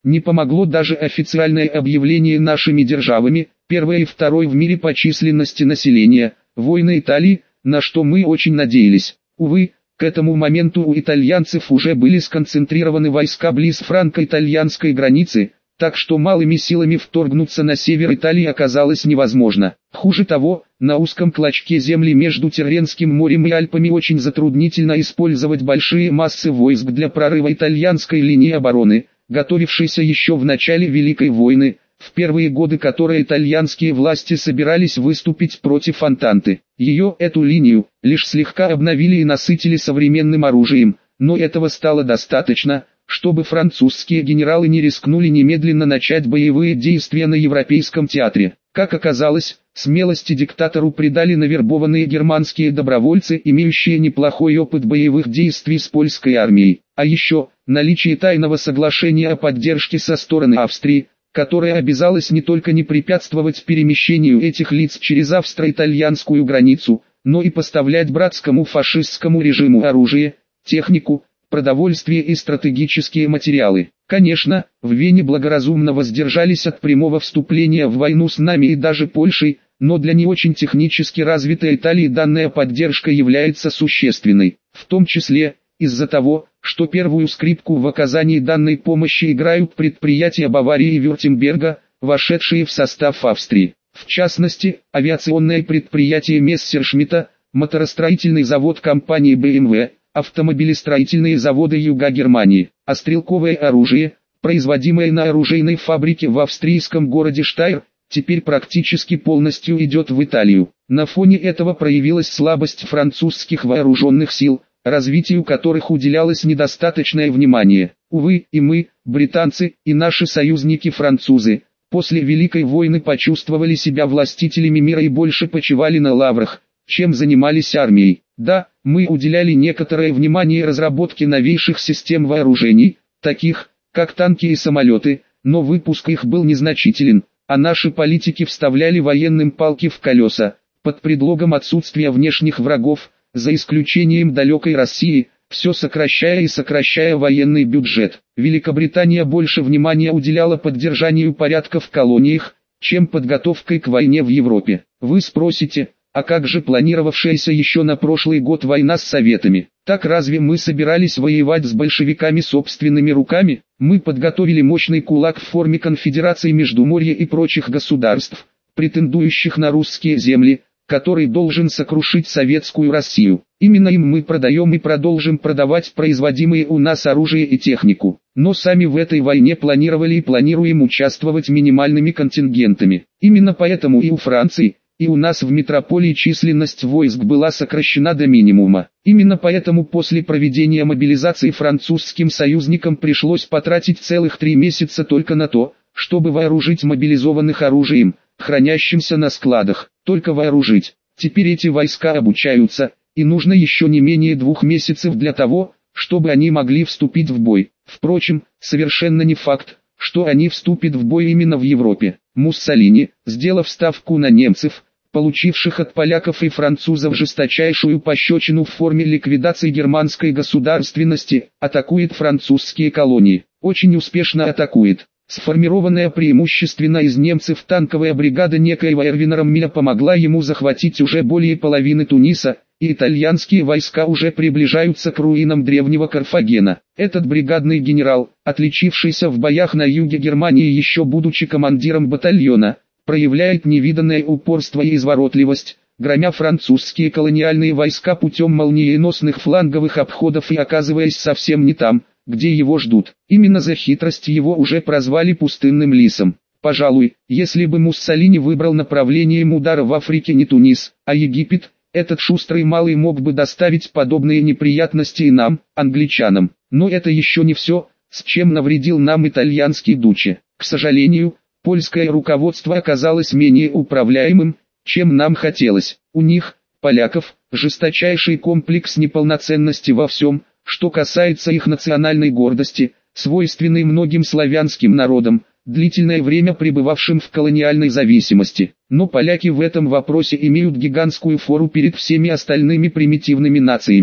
Не помогло даже официальное объявление нашими державами, первой и второй в мире по численности населения, войны Италии, на что мы очень надеялись. Увы, к этому моменту у итальянцев уже были сконцентрированы войска близ франко-итальянской границы, так что малыми силами вторгнуться на север Италии оказалось невозможно. Хуже того, на узком клочке земли между Тирренским морем и Альпами очень затруднительно использовать большие массы войск для прорыва итальянской линии обороны, готовившейся еще в начале Великой войны, в первые годы которой итальянские власти собирались выступить против Антанты. Эту линию, лишь слегка обновили и насытили современным оружием, но этого стало достаточно, чтобы французские генералы не рискнули немедленно начать боевые действия на Европейском театре. Как оказалось, смелости диктатору придали навербованные германские добровольцы, имеющие неплохой опыт боевых действий с польской армией. А еще, наличие тайного соглашения о поддержке со стороны Австрии, которая обязалась не только не препятствовать перемещению этих лиц через австро-итальянскую границу, но и поставлять братскому фашистскому режиму оружие, технику, продовольствие и стратегические материалы. Конечно, в Вене благоразумно воздержались от прямого вступления в войну с нами и даже Польшей, но для не очень технически развитой Италии данная поддержка является существенной, в том числе из-за того, что первую скрипку в оказании данной помощи играют предприятия Баварии и Вюртемберга, вошедшие в состав Австрии. В частности, авиационное предприятие Мессершмитта, моторостроительный завод компании BMW, автомобилестроительные заводы Юга Германии, а стрелковое оружие, производимое на оружейной фабрике в австрийском городе Штайр, теперь практически полностью идет в Италию. На фоне этого проявилась слабость французских вооруженных сил, развитию которых уделялось недостаточное внимание. Увы, и мы, британцы, и наши союзники-французы, после Великой войны почувствовали себя властителями мира и больше почивали на лаврах, чем занимались армией. Да, мы уделяли некоторое внимание разработке новейших систем вооружений, таких, как танки и самолеты, но выпуск их был незначителен, а наши политики вставляли военным палки в колеса, под предлогом отсутствия внешних врагов, за исключением далекой России, все сокращая и сокращая военный бюджет. Великобритания больше внимания уделяла поддержанию порядка в колониях, чем подготовкой к войне в Европе. Вы спросите, а как же планировавшаяся еще на прошлый год война с Советами? Так разве мы собирались воевать с большевиками собственными руками? Мы подготовили мощный кулак в форме конфедерации Междуморья и прочих государств, претендующих на русские земли, который должен сокрушить советскую Россию. Именно им мы продаем и продолжим продавать производимые у нас оружие и технику. Но сами в этой войне планировали и планируем участвовать минимальными контингентами. Именно поэтому и у Франции, и у нас в метрополии численность войск была сокращена до минимума. Именно поэтому после проведения мобилизации французским союзникам пришлось потратить целых 3 месяца только на то, чтобы вооружить мобилизованных оружием, хранящимся на складах. Только вооружить. Теперь эти войска обучаются, и нужно еще не менее 2 месяцев для того, чтобы они могли вступить в бой. Впрочем, совершенно не факт, что они вступят в бой именно в Европе. Муссолини, сделав ставку на немцев, получивших от поляков и французов жесточайшую пощечину в форме ликвидации германской государственности, атакует французские колонии. Очень успешно атакует. Сформированная преимущественно из немцев танковая бригада некоего Эрвина Роммеля помогла ему захватить уже более половины Туниса, и итальянские войска уже приближаются к руинам древнего Карфагена. Этот бригадный генерал, отличившийся в боях на юге Германии еще будучи командиром батальона, проявляет невиданное упорство и изворотливость, громя французские колониальные войска путем молниеносных фланговых обходов и оказываясь совсем не там, где его ждут. Именно за хитрость его уже прозвали пустынным лисом. Пожалуй, если бы Муссолини выбрал направлением удара в Африке не Тунис, а Египет, этот шустрый малый мог бы доставить подобные неприятности и нам, англичанам. Но это еще не все, с чем навредил нам итальянский дуче. К сожалению, польское руководство оказалось менее управляемым, чем нам хотелось. У них, поляков, жесточайший комплекс неполноценности во всем, что касается их национальной гордости, свойственной многим славянским народам, длительное время пребывавшим в колониальной зависимости. Но поляки в этом вопросе имеют гигантскую фору перед всеми остальными примитивными нациями.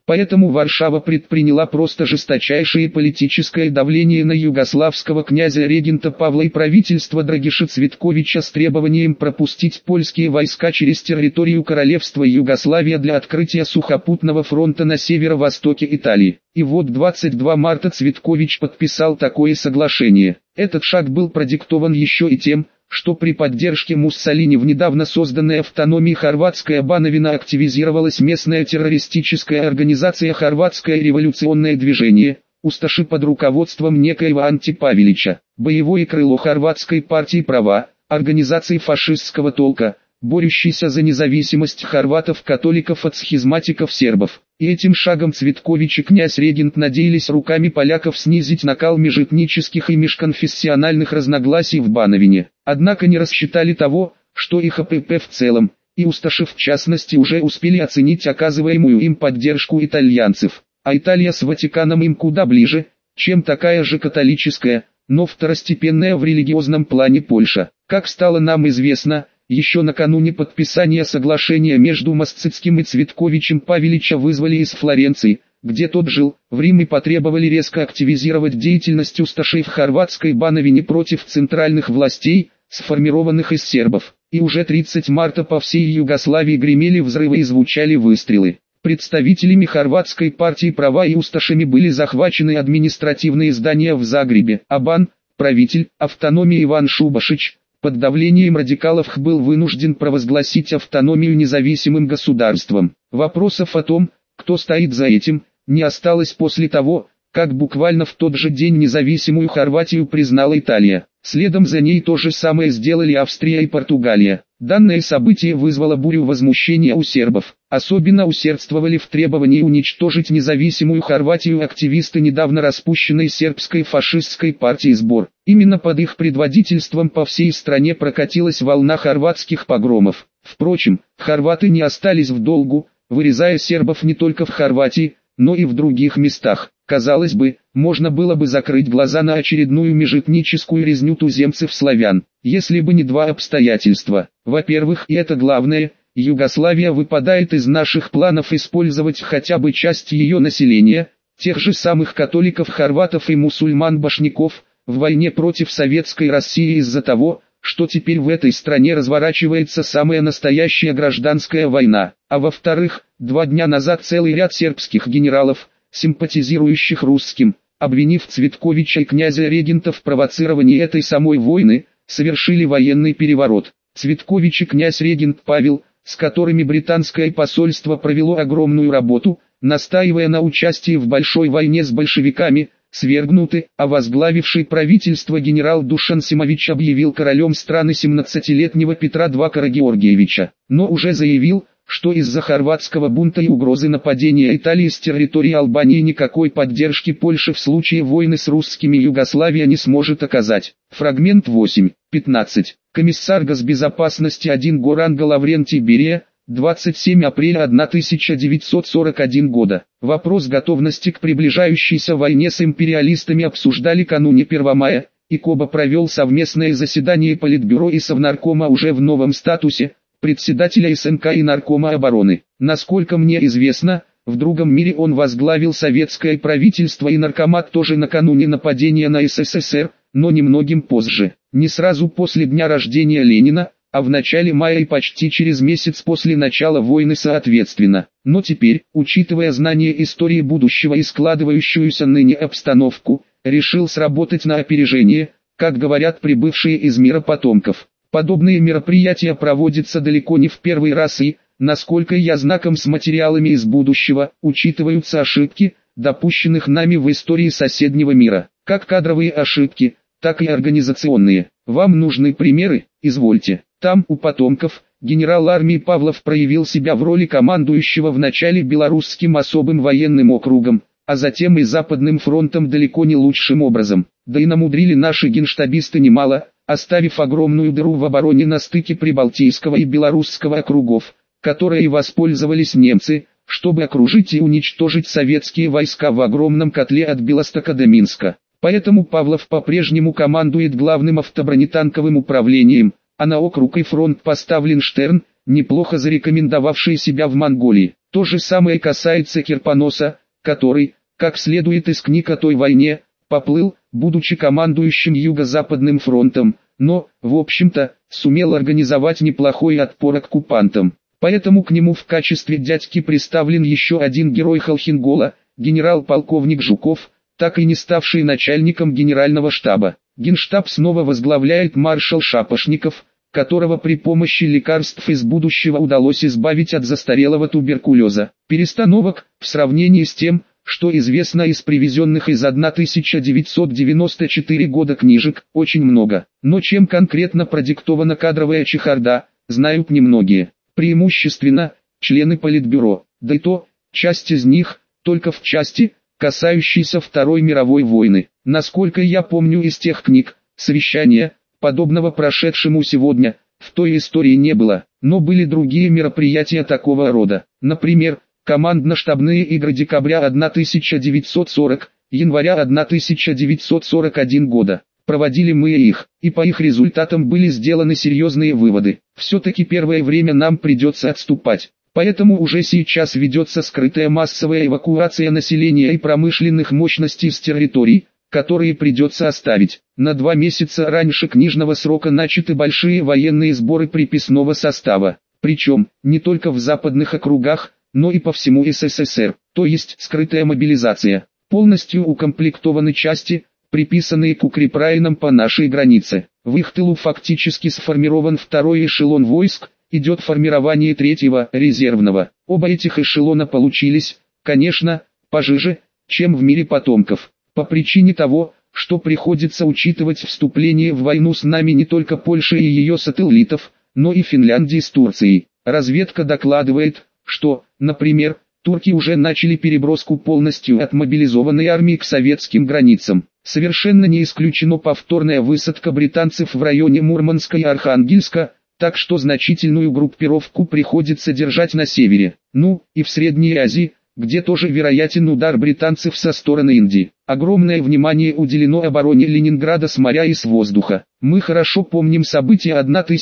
Поэтому Варшава предприняла просто жесточайшее политическое давление на югославского князя-регента Павла и правительство Драгиша Цветковича с требованием пропустить польские войска через территорию королевства Югославия для открытия сухопутного фронта на северо-востоке Италии. И вот 22 марта Цветкович подписал такое соглашение. Этот шаг был продиктован еще и тем, что при поддержке Муссолини в недавно созданной автономии Хорватская Бановина активизировалась местная террористическая организация «Хорватское революционное движение», усташи под руководством некоего Анти Павелича, боевое крыло хорватской партии «Права», организации фашистского толка, борющейся за независимость хорватов-католиков от схизматиков-сербов. И этим шагом Цветкович и князь-регент надеялись руками поляков снизить накал межэтнических и межконфессиональных разногласий в Бановине. Однако не рассчитали того, что их АПП в целом, и усташи в частности уже успели оценить оказываемую им поддержку итальянцев. А Италия с Ватиканом им куда ближе, чем такая же католическая, но второстепенная в религиозном плане Польша. Как стало нам известно, еще накануне подписания соглашения между Мосцицким и Цветковичем Павелича вызвали из Флоренции, где тот жил, в Рим и потребовали резко активизировать деятельность усташей в хорватской Бановине против центральных властей, сформированных из сербов. И уже 30 марта по всей Югославии гремели взрывы и звучали выстрелы. Представителями хорватской партии «Права» и усташами были захвачены административные здания в Загребе. Абан, правитель автономии Иван Шубашич, под давлением радикалов был вынужден провозгласить автономию независимым государством. Вопросов о том, кто стоит за этим, не осталось после того, как буквально в тот же день независимую Хорватию признала Италия. Следом за ней то же самое сделали Австрия и Португалия. Данное событие вызвало бурю возмущения у сербов. Особенно усердствовали в требовании уничтожить независимую Хорватию активисты недавно распущенной сербской фашистской партии «Сбор». Именно под их предводительством по всей стране прокатилась волна хорватских погромов. Впрочем, хорваты не остались в долгу, вырезая сербов не только в Хорватии, но и в других местах. Казалось бы, можно было бы закрыть глаза на очередную межэтническую резню туземцев-славян, если бы не два обстоятельства. Во-первых, и это главное, Югославия выпадает из наших планов использовать хотя бы часть ее населения, тех же самых католиков, хорватов и мусульман-башняков, в войне против советской России из-за того, что теперь в этой стране разворачивается самая настоящая гражданская война. А во-вторых, 2 дня назад целый ряд сербских генералов, симпатизирующих русским, обвинив Цветковича и князя-регента в провоцировании этой самой войны, совершили военный переворот. Цветкович и князь-регент Павел, с которыми британское посольство провело огромную работу, настаивая на участии в большой войне с большевиками, свергнуты, а возглавивший правительство генерал Душан Симович объявил королем страны 17-летнего Петра II Карагеоргиевича, но уже заявил, что из-за хорватского бунта и угрозы нападения Италии с территории Албании никакой поддержки Польши в случае войны с русскими Югославия не сможет оказать. Фрагмент 8.15. Комиссар Госбезопасности 1 Горанго Лаврентий Берия, 27 апреля 1941 года. Вопрос готовности к приближающейся войне с империалистами обсуждали кануне 1 мая, и Коба провел совместное заседание Политбюро и Совнаркома уже в новом статусе, председателя СНК и Наркома обороны. Насколько мне известно, в другом мире он возглавил советское правительство и наркомат тоже накануне нападения на СССР, но немногим позже, не сразу после дня рождения Ленина, а в начале мая и почти через месяц после начала войны соответственно. Но теперь, учитывая знание истории будущего и складывающуюся ныне обстановку, решил сработать на опережение, как говорят прибывшие из мира потомков. Подобные мероприятия проводятся далеко не в первый раз и, насколько я знаком с материалами из будущего, учитываются ошибки, допущенных нами в истории соседнего мира, как кадровые ошибки, так и организационные. Вам нужны примеры? Извольте. Там, у потомков, генерал армии Павлов проявил себя в роли командующего вначале Белорусским особым военным округом, а затем и Западным фронтом далеко не лучшим образом. Да и намудрили наши генштабисты немало, оставив огромную дыру в обороне на стыке Прибалтийского и Белорусского округов, которой воспользовались немцы, чтобы окружить и уничтожить советские войска в огромном котле от Белостока до Минска. Поэтому Павлов по-прежнему командует главным автобронетанковым управлением, а на округ и фронт поставлен Штерн, неплохо зарекомендовавший себя в Монголии. То же самое касается Кирпоноса, который, как следует из книг о той войне, поплыл, будучи командующим Юго-Западным фронтом, но, в общем-то, сумел организовать неплохой отпор оккупантам. Поэтому к нему в качестве дядьки представлен еще один герой Холхенгола, генерал-полковник Жуков, так и не ставший начальником генерального штаба. Генштаб снова возглавляет маршал Шапошников, которого при помощи лекарств из будущего удалось избавить от застарелого туберкулеза. Перестановок, в сравнении с тем, что известно из привезенных из 1994 года книжек, очень много. Но чем конкретно продиктована кадровая чехарда, знают немногие. Преимущественно, члены Политбюро, да и то, часть из них, только в части, касающейся Второй мировой войны. Насколько я помню из тех книг, совещания, подобного прошедшему сегодня, в той истории не было, но были другие мероприятия такого рода. Например, командно-штабные игры декабря 1940, января 1941 года. Проводили мы их, и по их результатам были сделаны серьезные выводы. Все-таки первое время нам придется отступать. Поэтому уже сейчас ведется скрытая массовая эвакуация населения и промышленных мощностей с территорий, которые придется оставить. На 2 месяца раньше книжного срока начаты большие военные сборы приписного состава. Причем, не только в западных округах, но и по всему СССР, то есть скрытая мобилизация. Полностью укомплектованы части, приписанные к укрепрайонам по нашей границе. В их тылу фактически сформирован второй эшелон войск, идет формирование третьего, резервного. Оба этих эшелона получились, конечно, пожиже, чем в мире потомков. По причине того, что приходится учитывать вступление в войну с нами не только Польши и ее сателлитов, но и Финляндии с Турцией. Разведка докладывает, что, например, турки уже начали переброску полностью отмобилизованной армии к советским границам. Совершенно не исключено повторная высадка британцев в районе Мурманска и Архангельска, так что значительную группировку приходится держать на севере. Ну, и в Средней Азии, где тоже вероятен удар британцев со стороны Индии. Огромное внимание уделено обороне Ленинграда с моря и с воздуха. Мы хорошо помним события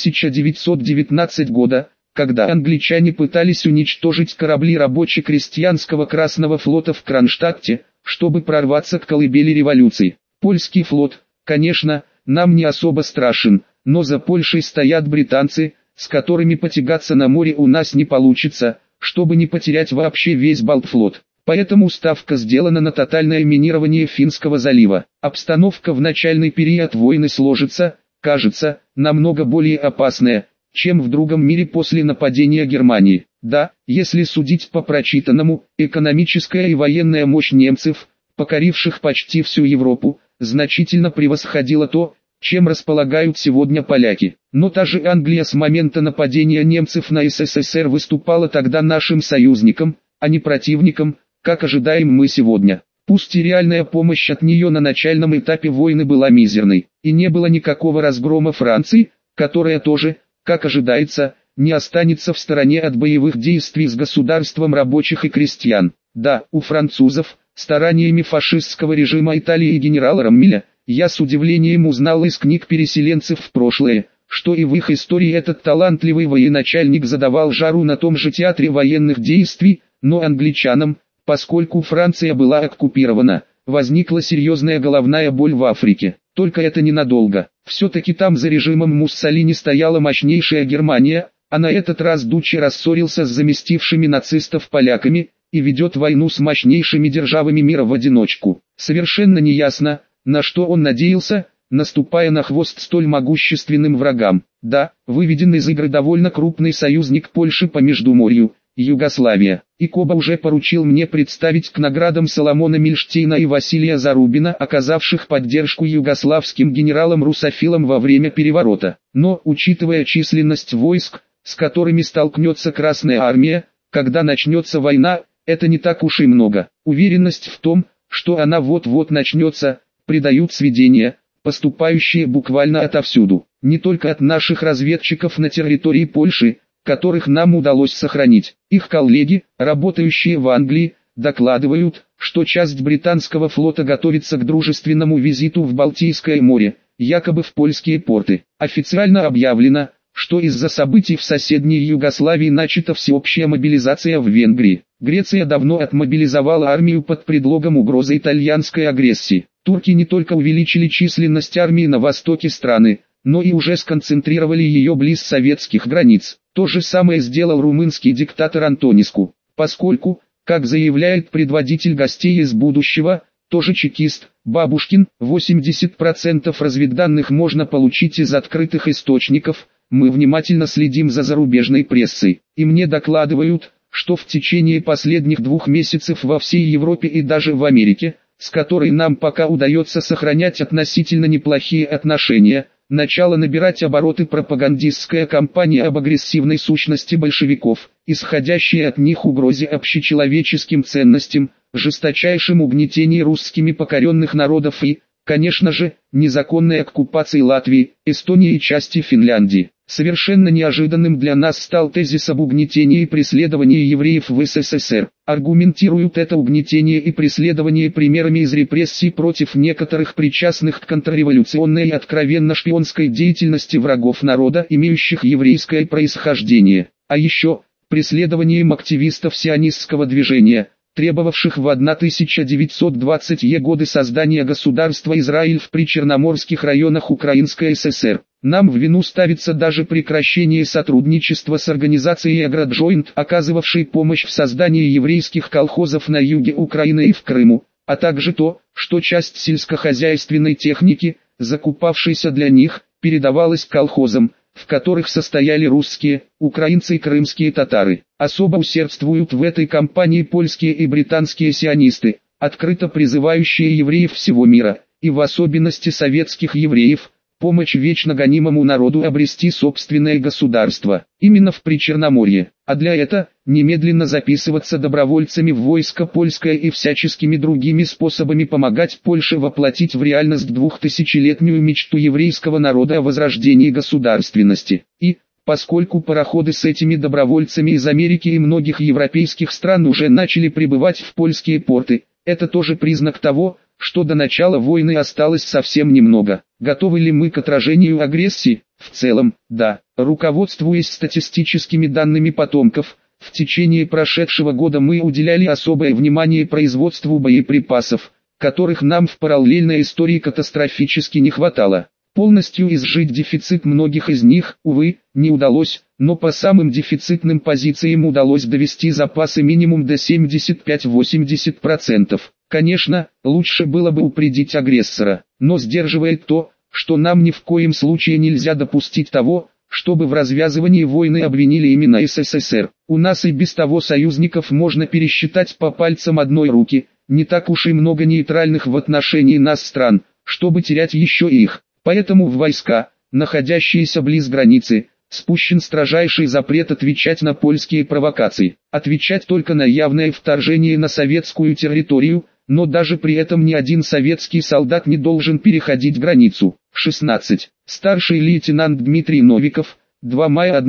1919 года, когда англичане пытались уничтожить корабли рабоче-крестьянского Красного флота в Кронштадте, чтобы прорваться к колыбели революции. Польский флот, конечно, нам не особо страшен, но за Польшей стоят британцы, с которыми потягаться на море у нас не получится, чтобы не потерять вообще весь Балтфлот. Поэтому ставка сделана на тотальное минирование Финского залива. Обстановка в начальный период войны сложится, кажется, намного более опасная, чем в другом мире после нападения Германии. Да, если судить по прочитанному, экономическая и военная мощь немцев, покоривших почти всю Европу, значительно превосходила то, чем располагают сегодня поляки. Но та же Англия с момента нападения немцев на СССР выступала тогда нашим союзником, а не противником, как ожидаем мы сегодня. Пусть и реальная помощь от нее на начальном этапе войны была мизерной, и не было никакого разгрома Франции, которая тоже, как ожидается, не останется в стороне от боевых действий с государством рабочих и крестьян. Да, у французов, стараниями фашистского режима Италии и генерала Роммеля, я с удивлением узнал из книг переселенцев в прошлое, что и в их истории этот талантливый военачальник задавал жару на том же театре военных действий, но англичанам, поскольку Франция была оккупирована, возникла серьезная головная боль в Африке. Только это ненадолго. Все-таки там за режимом Муссолини стояла мощнейшая Германия, а на этот раз Дуччи рассорился с заместившими нацистов поляками и ведет войну с мощнейшими державами мира в одиночку. Совершенно неясно, на что он надеялся, наступая на хвост столь могущественным врагам. Да, выведен из игры довольно крупный союзник Польши по Междуморью, Югославия. И Коба уже поручил мне представить к наградам Соломона Мильштейна и Василия Зарубина, оказавших поддержку югославским генералам-русофилам во время переворота. Но, учитывая численность войск, с которыми столкнется Красная Армия, когда начнется война, это не так уж и много. Уверенность в том, что она вот-вот начнется, придают сведения, поступающие буквально отовсюду. Не только от наших разведчиков на территории Польши, которых нам удалось сохранить. Их коллеги, работающие в Англии, докладывают, что часть британского флота готовится к дружественному визиту в Балтийское море, якобы в польские порты. Официально объявлено, что из-за событий в соседней Югославии начата всеобщая мобилизация в Венгрии. Греция давно отмобилизовала армию под предлогом угрозы итальянской агрессии. Турки не только увеличили численность армии на востоке страны, но и уже сконцентрировали ее близ советских границ. То же самое сделал румынский диктатор Антониску, поскольку, как заявляет предводитель гостей из будущего, тоже чекист, Бабушкин, 80% разведданных можно получить из открытых источников. Мы внимательно следим за зарубежной прессой, и мне докладывают, что в течение последних 2 месяцев во всей Европе и даже в Америке, с которой нам пока удается сохранять относительно неплохие отношения, начала набирать обороты пропагандистская кампания об агрессивной сущности большевиков, исходящей от них угрозе общечеловеческим ценностям, жесточайшем угнетении русскими покоренных народов и, конечно же, незаконной оккупации Латвии, Эстонии и части Финляндии. Совершенно неожиданным для нас стал тезис об угнетении и преследовании евреев в СССР. Аргументируют это угнетение и преследование примерами из репрессий против некоторых причастных к контрреволюционной и откровенно шпионской деятельности врагов народа, имеющих еврейское происхождение. А еще, преследованием активистов сионистского движения, требовавших в 1920-е годы создания государства Израиль в причерноморских районах Украинской ССР. Нам в вину ставится даже прекращение сотрудничества с организацией Агроджойнт, оказывавшей помощь в создании еврейских колхозов на юге Украины и в Крыму, а также то, что часть сельскохозяйственной техники, закупавшейся для них, передавалась колхозам, в которых состояли русские, украинцы и крымские татары. Особо усердствуют в этой кампании польские и британские сионисты, открыто призывающие евреев всего мира, и в особенности советских евреев, помочь вечно гонимому народу обрести собственное государство, именно в Причерноморье, а для этого немедленно записываться добровольцами в войско польское и всяческими другими способами помогать Польше воплотить в реальность 2000-летнюю мечту еврейского народа о возрождении государственности. И, поскольку пароходы с этими добровольцами из Америки и многих европейских стран уже начали прибывать в польские порты, это тоже признак того, что до начала войны осталось совсем немного. Готовы ли мы к отражению агрессии? В целом, да. Руководствуясь статистическими данными потомков, в течение прошедшего года мы уделяли особое внимание производству боеприпасов, которых нам в параллельной истории катастрофически не хватало. Полностью изжить дефицит многих из них, увы, не удалось, но по самым дефицитным позициям удалось довести запасы минимум до 75-80%. Конечно, лучше было бы упредить агрессора, но сдерживает то, что нам ни в коем случае нельзя допустить того, чтобы в развязывании войны обвинили именно СССР. У нас и без того союзников можно пересчитать по пальцам одной руки, не так уж и много нейтральных в отношении нас стран, чтобы терять еще и их. Поэтому в войска, находящиеся близ границы, спущен строжайший запрет отвечать на польские провокации. Отвечать только на явное вторжение на советскую территорию, но даже при этом ни один советский солдат не должен переходить границу. 16. Старший лейтенант Дмитрий Новиков, 2 мая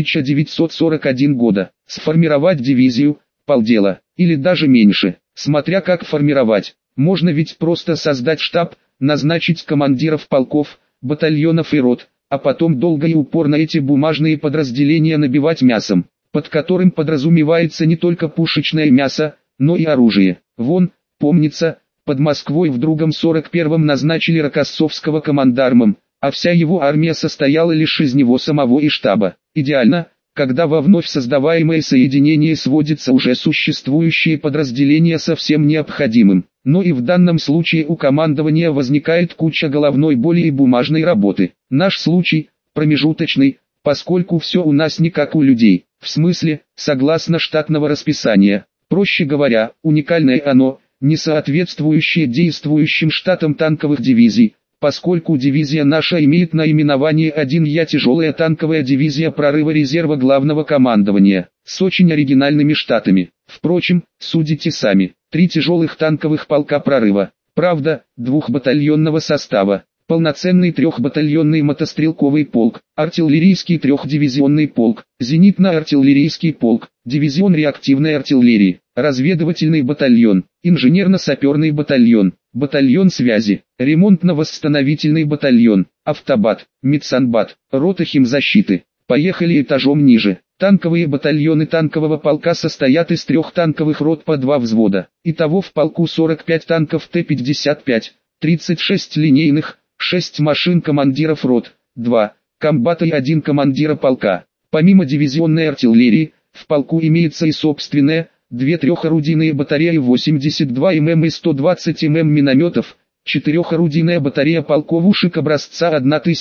1941 года. Сформировать дивизию, полдела, или даже меньше, смотря как формировать. Можно ведь просто создать штаб, назначить командиров полков, батальонов и рот, а потом долго и упорно эти бумажные подразделения набивать мясом, под которым подразумевается не только пушечное мясо, но и оружие. Вон, помнится, под Москвой в другом 41-м назначили Рокоссовского командармом, а вся его армия состояла лишь из него самого и штаба. Идеально, когда во вновь создаваемое соединение сводится уже существующие подразделения со всем необходимым. Но и в данном случае у командования возникает куча головной боли и бумажной работы. Наш случай промежуточный, поскольку все у нас не как у людей, в смысле, согласно штатного расписания. Проще говоря, уникальное оно, не соответствующее действующим штатам танковых дивизий, поскольку дивизия наша имеет наименование 1Я тяжелая танковая дивизия прорыва резерва главного командования, с очень оригинальными штатами. Впрочем, судите сами. 3 тяжелых танковых полка прорыва, правда, 2-батальонного состава, полноценный 3-батальонный мотострелковый полк, артиллерийский 3-дивизионный полк, зенитно-артиллерийский полк, дивизион реактивной артиллерии, разведывательный батальон, инженерно-саперный батальон, батальон связи, ремонтно-восстановительный батальон, автобат, медсанбат, рота химзащиты, Поехали этажом ниже. Танковые батальоны танкового полка состоят из 3 танковых рот по 2 взвода. Итого в полку 45 танков Т-55, 36 линейных, 6 машин командиров рот, 2 комбата и 1 командира полка. Помимо дивизионной артиллерии, в полку имеется и собственная, 2 трехорудийные батареи 82 мм и 120 мм минометов, 4-орудийная батарея полковушек образца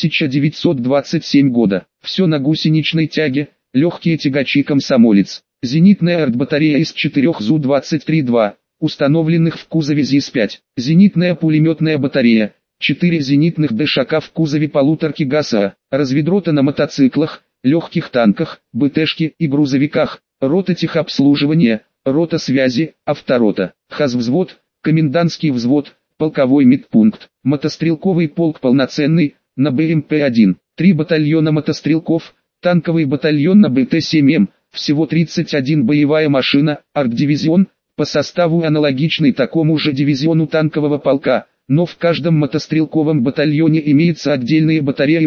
1927 года. Все на гусеничной тяге, легкие тягачи «Комсомолец». Зенитная артбатарея из 4 ЗУ-23-2, установленных в кузове ЗИС-5. Зенитная пулеметная батарея, 4 зенитных ДШК в кузове полуторки ГАСА. Разведрота на мотоциклах, легких танках, БТшке и грузовиках. Рота техобслуживания, рота связи, авторота. Хазвзвод, комендантский взвод, полковой медпункт. Мотострелковый полк полноценный, на БМП-1. 3 батальона мотострелков, танковый батальон на БТ-7М, всего 31 боевая машина, арт-дивизион, по составу аналогичный такому же дивизиону танкового полка, но в каждом мотострелковом батальоне имеется отдельные батареи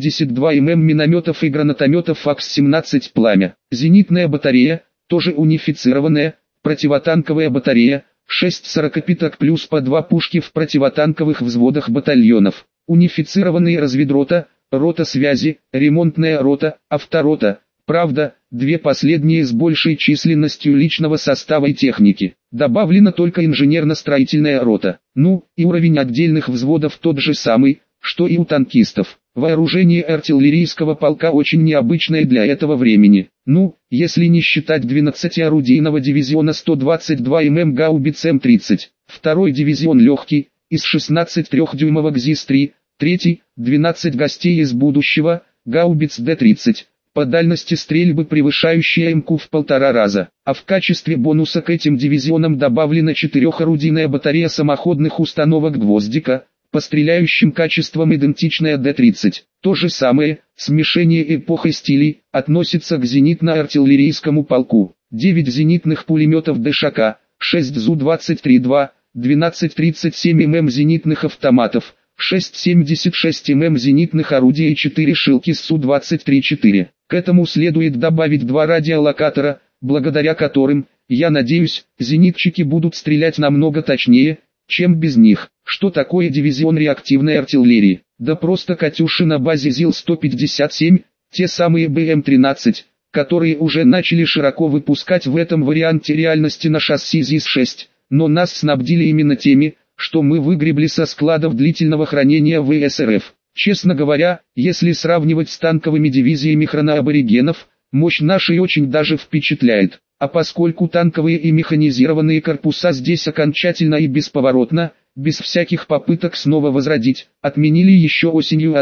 82 мм минометов и гранатометов ФАКС-17 «Пламя». Зенитная батарея, тоже унифицированная, противотанковая батарея, 6 сорокопиток плюс по 2 пушки в противотанковых взводах батальонов. Унифицированные разведрота, рота связи, ремонтная рота, авторота. Правда, 2 последние с большей численностью личного состава и техники. Добавлена только инженерно-строительная рота. Ну, и уровень отдельных взводов тот же самый, что и у танкистов. Вооружение артиллерийского полка очень необычное для этого времени. Ну, если не считать 12-орудийного дивизиона 122 мм гаубиц М-30. Второй дивизион легкий, из 16 трехдюймовок ЗИС-3, третий, 12 гостей из будущего, гаубиц Д-30. По дальности стрельбы превышающая МК в 1,5 раза, а в качестве бонуса к этим дивизионам добавлена 4-орудийная батарея самоходных установок «Гвоздика», по стреляющим качествам идентичная Д-30. То же самое, смешение эпох и стилей, относится к зенитно-артиллерийскому полку. 9 зенитных пулеметов ДШК, 6 ЗУ-23-2, 12 37 мм зенитных автоматов, 6 76 мм зенитных орудий и 4 шилки с Су-23-4. К этому следует добавить 2 радиолокатора, благодаря которым, я надеюсь, зенитчики будут стрелять намного точнее, чем без них. Что такое дивизион реактивной артиллерии? Да просто «Катюши» на базе ЗИЛ-157, те самые БМ-13, которые уже начали широко выпускать в этом варианте реальности на шасси ЗИС-6, но нас снабдили именно теми, что мы выгребли со складов длительного хранения ВСРФ. Честно говоря, если сравнивать с танковыми дивизиями хроноаборигенов, мощь нашей очень даже впечатляет. А поскольку танковые и механизированные корпуса здесь окончательно и бесповоротно, без всяких попыток снова возродить, отменили еще осенью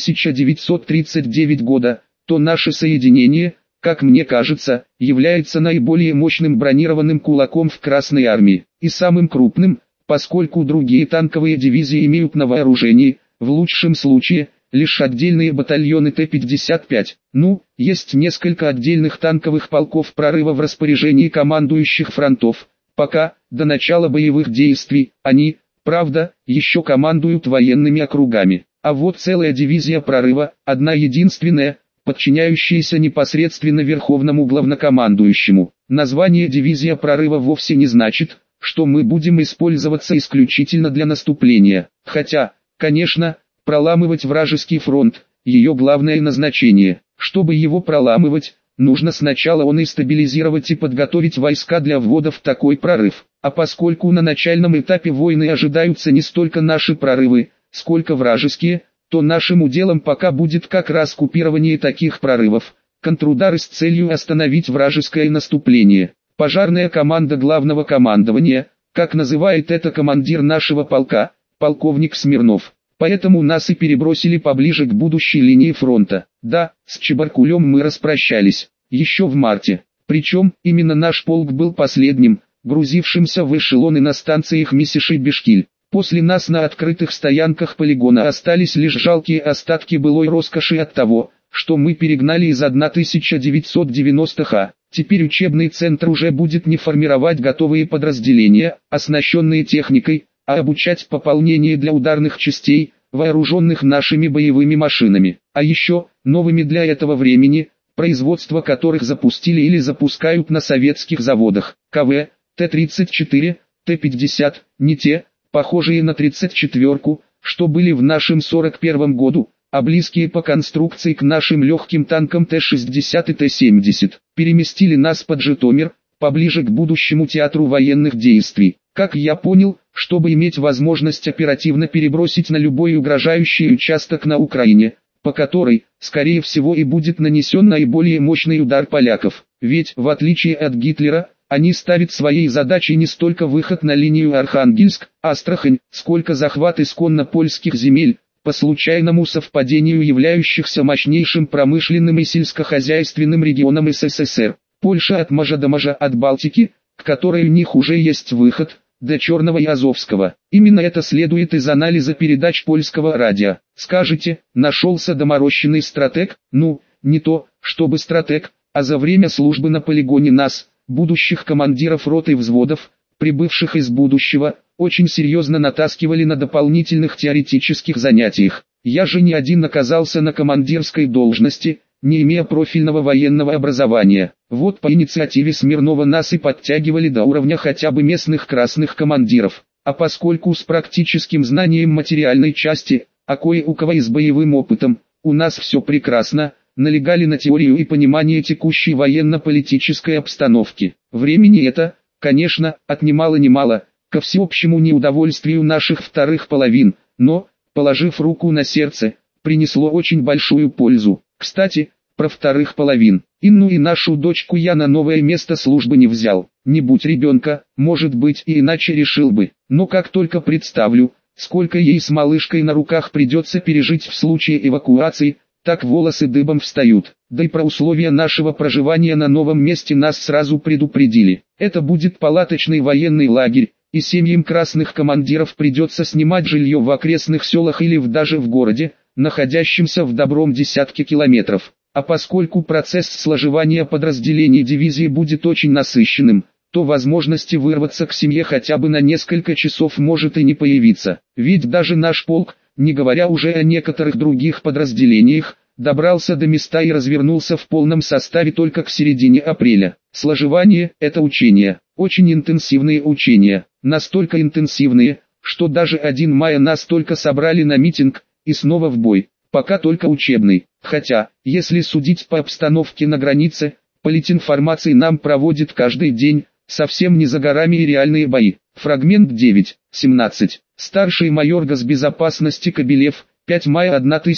1939 года, то наше соединение, как мне кажется, является наиболее мощным бронированным кулаком в Красной армии, и самым крупным, поскольку другие танковые дивизии имеют на вооружении, в лучшем случае, лишь отдельные батальоны Т-55. Ну, есть несколько отдельных танковых полков прорыва в распоряжении командующих фронтов. Пока, до начала боевых действий, они, правда, еще командуют военными округами. А вот целая дивизия прорыва, одна единственная, подчиняющаяся непосредственно верховному главнокомандующему. Название «дивизия прорыва» вовсе не значит, что мы будем использоваться исключительно для наступления. Хотя, конечно, проламывать вражеский фронт – ее главное назначение. Чтобы его проламывать, нужно сначала он и стабилизировать и подготовить войска для ввода в такой прорыв. А поскольку на начальном этапе войны ожидаются не столько наши прорывы, сколько вражеские, то нашим уделом пока будет как раз купирование таких прорывов, контрудары с целью остановить вражеское наступление. Пожарная команда главного командования, как называет это командир нашего полка, полковник Смирнов. Поэтому нас и перебросили поближе к будущей линии фронта. Да, с Чебаркулем мы распрощались, еще в марте. Причем, именно наш полк был последним, грузившимся в эшелоны на станциях Миссиш и Бешкиль. После нас на открытых стоянках полигона остались лишь жалкие остатки былой роскоши от того, что мы перегнали из 1990-х. Теперь учебный центр уже будет не формировать готовые подразделения, оснащенные техникой, а обучать пополнение для ударных частей, вооруженных нашими боевыми машинами. А еще, новыми для этого времени, производство которых запустили или запускают на советских заводах. КВ, Т-34, Т-50, не те, похожие на 34-ку, что были в нашем 41 году, а близкие по конструкции к нашим легким танкам Т-60 и Т-70. Переместили нас под Житомир, поближе к будущему театру военных действий. Как я понял, чтобы иметь возможность оперативно перебросить на любой угрожающий участок на Украине, по которой, скорее всего, и будет нанесен наиболее мощный удар поляков. Ведь, в отличие от Гитлера, они ставят своей задачей не столько выход на линию Архангельск-Астрахань, сколько захват исконно польских земель, по случайному совпадению являющихся мощнейшим промышленным и сельскохозяйственным регионом СССР. Польша от Можа до Можа, от Балтики, к которой у них уже есть выход, до Черного и Азовского. Именно это следует из анализа передач польского радио. Скажете, нашелся доморощенный стратег? Ну, не то, чтобы стратег, а за время службы на полигоне нас, будущих командиров рот и взводов, прибывших из будущего, очень серьезно натаскивали на дополнительных теоретических занятиях. Я же не один оказался на командирской должности, не имея профильного военного образования. Вот по инициативе Смирнова нас и подтягивали до уровня хотя бы местных красных командиров. А поскольку с практическим знанием материальной части, а кое у кого и с боевым опытом, у нас все прекрасно, налегали на теорию и понимание текущей военно-политической обстановки. Времени это, конечно, отнимало немало, ко всеобщему неудовольствию наших вторых половин, но, положив руку на сердце, принесло очень большую пользу. Кстати, про вторых половин. Инну и нашу дочку я на новое место службы не взял. Не будь ребенка, может быть, и иначе решил бы. Но как только представлю, сколько ей с малышкой на руках придется пережить в случае эвакуации, так волосы дыбом встают. Да и про условия нашего проживания на новом месте нас сразу предупредили. Это будет палаточный военный лагерь, и семьям красных командиров придется снимать жилье в окрестных селах или даже в городе, находящемся в добром десятке километров. А поскольку процесс сложевания подразделений дивизии будет очень насыщенным, то возможности вырваться к семье хотя бы на несколько часов может и не появиться. Ведь даже наш полк, не говоря уже о некоторых других подразделениях, добрался до места и развернулся в полном составе только к середине апреля. Сложевание – это учения, очень интенсивные учения, настолько интенсивные, что даже 1 мая нас только собрали на митинг, и снова в бой, пока только учебный. Хотя, если судить по обстановке на границе, политинформации нам проводит каждый день, совсем не за горами и реальные бои. Фрагмент 9.17. Старший майор госбезопасности Кобелев, 5 мая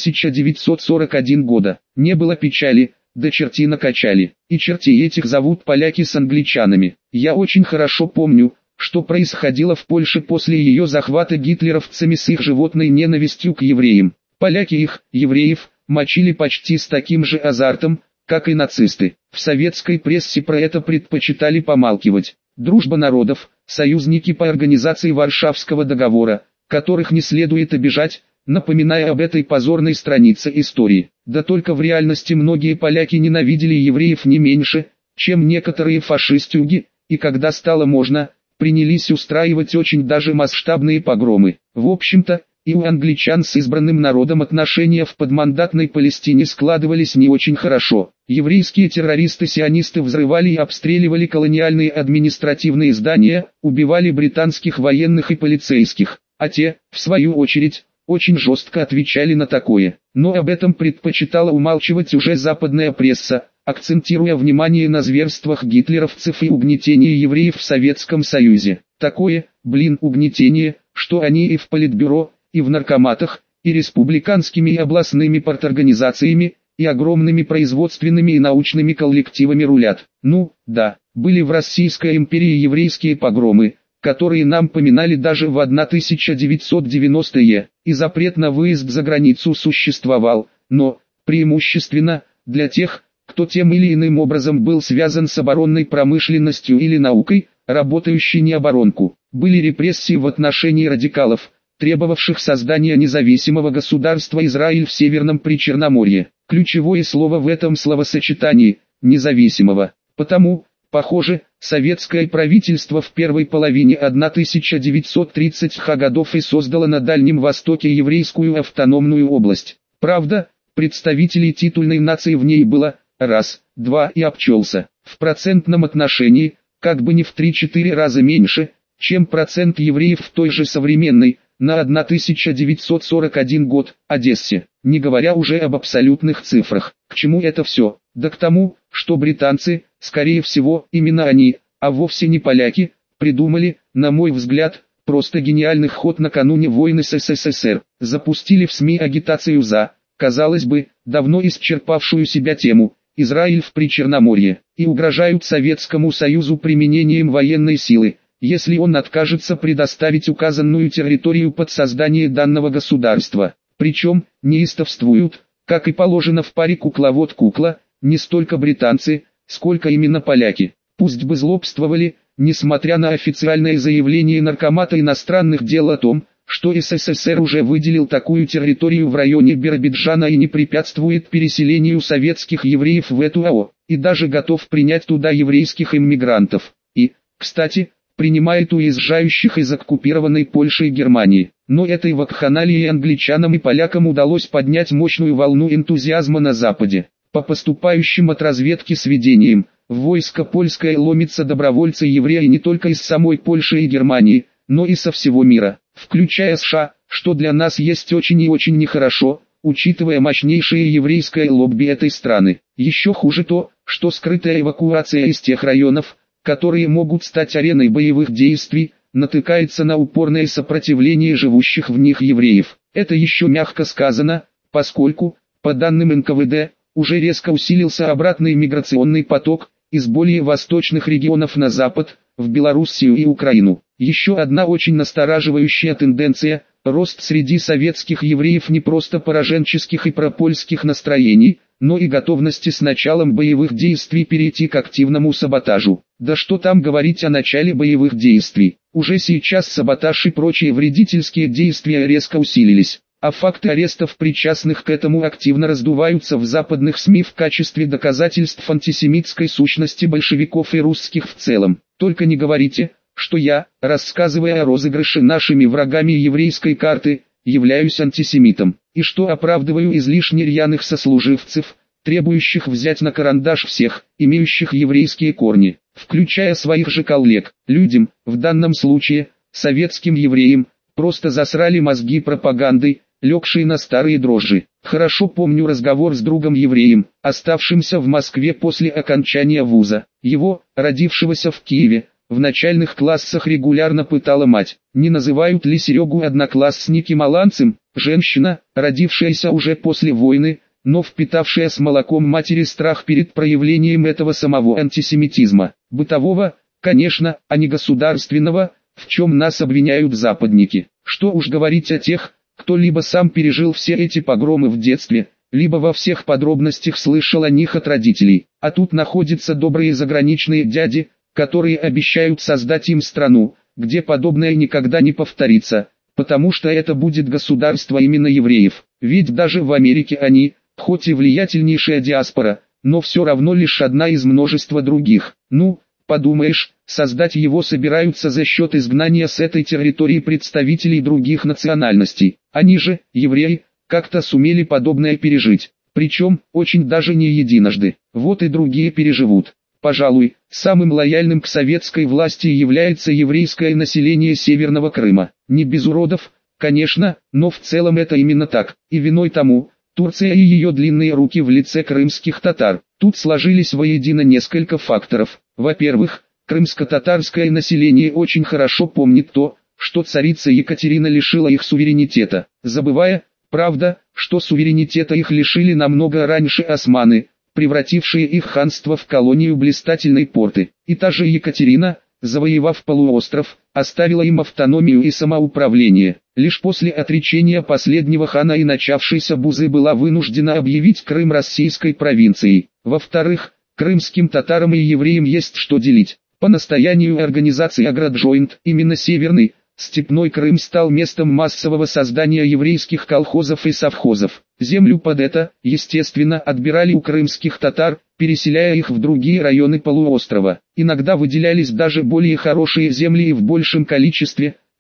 1941 года. Не было печали, да черти накачали. И чертей этих зовут поляки с англичанами. Я очень хорошо помню, что происходило в Польше после ее захвата гитлеровцами с их животной ненавистью к евреям. Поляки их, евреев, мочили почти с таким же азартом, как и нацисты. В советской прессе про это предпочитали помалкивать. Дружба народов, союзники по организации Варшавского договора, которых не следует обижать, напоминая об этой позорной странице истории. Да только в реальности многие поляки ненавидели евреев не меньше, чем некоторые фашистюги, и когда стало можно, принялись устраивать очень даже масштабные погромы. В общем-то, и у англичан с избранным народом отношения в подмандатной Палестине складывались не очень хорошо. Еврейские террористы-сионисты взрывали и обстреливали колониальные административные здания, убивали британских военных и полицейских, а те, в свою очередь, очень жестко отвечали на такое. Но об этом предпочитала умалчивать уже западная пресса, акцентируя внимание на зверствах гитлеровцев и угнетении евреев в Советском Союзе. Такое, угнетение, что они и в Политбюро, и в наркоматах, и республиканскими и областными парторганизациями, и огромными производственными и научными коллективами рулят. Ну, да, были в Российской империи еврейские погромы, которые нам поминали даже в 1990-е, и запрет на выезд за границу существовал, но, преимущественно, для тех, кто тем или иным образом был связан с оборонной промышленностью или наукой, работающей не оборонку. Были репрессии в отношении радикалов, требовавших создания независимого государства Израиль в Северном Причерноморье. Ключевое слово в этом словосочетании – независимого. Потому, похоже, советское правительство в первой половине 1930-х годов и создало на Дальнем Востоке еврейскую автономную область. Правда, представителей титульной нации в ней было, раз, два и обчелся. В процентном отношении, как бы не в 3-4 раза меньше, чем процент евреев в той же современной, на 1941 год, Одессе, не говоря уже об абсолютных цифрах. К чему это все? Да к тому, что британцы, скорее всего, именно они, а вовсе не поляки, придумали, на мой взгляд, просто гениальный ход накануне войны с СССР. Запустили в СМИ агитацию за, казалось бы, давно исчерпавшую себя тему «Израиль в Причерноморье» и угрожают Советскому Союзу применением военной силы, если он откажется предоставить указанную территорию под создание данного государства. Причем, неистовствуют, как и положено в паре кукловод-кукла, не столько британцы, сколько именно поляки. Пусть бы злобствовали, несмотря на официальное заявление Наркомата иностранных дел о том, что СССР уже выделил такую территорию в районе Биробиджана и не препятствует переселению советских евреев в эту АО, и даже готов принять туда еврейских иммигрантов. И, кстати, принимает уезжающих из оккупированной Польши и Германии. Но этой вакханалии англичанам и полякам удалось поднять мощную волну энтузиазма на Западе. По поступающим от разведки сведениям, в войско польское ломятся добровольцы-евреи не только из самой Польши и Германии, но и со всего мира, включая США, что для нас есть очень и очень нехорошо, учитывая мощнейшее еврейское лобби этой страны. Еще хуже то, что скрытая эвакуация из тех районов, которые могут стать ареной боевых действий, натыкается на упорное сопротивление живущих в них евреев. Это еще мягко сказано, поскольку, по данным НКВД, уже резко усилился обратный миграционный поток из более восточных регионов на запад, в Белоруссию и Украину. Еще одна очень настораживающая тенденция – рост среди советских евреев не просто пораженческих и пропольских настроений, но и готовности с началом боевых действий перейти к активному саботажу. Да что там говорить о начале боевых действий. Уже сейчас саботаж и прочие вредительские действия резко усилились, а факты арестов причастных к этому активно раздуваются в западных СМИ в качестве доказательств антисемитской сущности большевиков и русских в целом. Только не говорите, что я, рассказывая о розыгрыше нашими врагами еврейской карты, являюсь антисемитом, и что оправдываю излишне рьяных сослуживцев, требующих взять на карандаш всех, имеющих еврейские корни, включая своих же коллег. Людям, в данном случае, советским евреям, просто засрали мозги пропагандой, легшей на старые дрожжи. Хорошо помню разговор с другом-евреем, оставшимся в Москве после окончания вуза. Его, родившегося в Киеве, в начальных классах регулярно пытала мать. Не называют ли Серегу одноклассники маланцем? Женщина, родившаяся уже после войны, но впитавшая с молоком матери страх перед проявлением этого самого антисемитизма. Бытового, конечно, а не государственного, в чем нас обвиняют западники. Что уж говорить о тех, кто либо сам пережил все эти погромы в детстве, либо во всех подробностях слышал о них от родителей. А тут находятся добрые заграничные дяди, которые обещают создать им страну, где подобное никогда не повторится, потому что это будет государство именно евреев. Ведь даже в Америке они, хоть и влиятельнейшая диаспора, но все равно лишь одна из множества других. Ну, подумаешь, создать его собираются за счет изгнания с этой территории представителей других национальностей. Они же, евреи, как-то сумели подобное пережить. Причем, очень даже не единожды. Вот и другие переживут. Пожалуй, самым лояльным к советской власти является еврейское население Северного Крыма. Не без уродов, конечно, но в целом это именно так. И виной тому Турция и ее длинные руки в лице крымских татар. Тут сложились воедино несколько факторов. Во-первых, крымско-татарское население очень хорошо помнит то, что царица Екатерина лишила их суверенитета, забывая, правда, что суверенитета их лишили намного раньше османы, превратившие их ханство в колонию блистательной порты. И та же Екатерина, завоевав полуостров, оставила им автономию и самоуправление. Лишь после отречения последнего хана и начавшейся бузы была вынуждена объявить Крым российской провинцией. Во-вторых, крымским татарам и евреям есть что делить. По настоянию организации Агроджойнт, именно Северный, Степной Крым стал местом массового создания еврейских колхозов и совхозов. Землю под это, естественно, отбирали у крымских татар, переселяя их в другие районы полуострова. Иногда выделялись даже более хорошие земли и в большем количестве,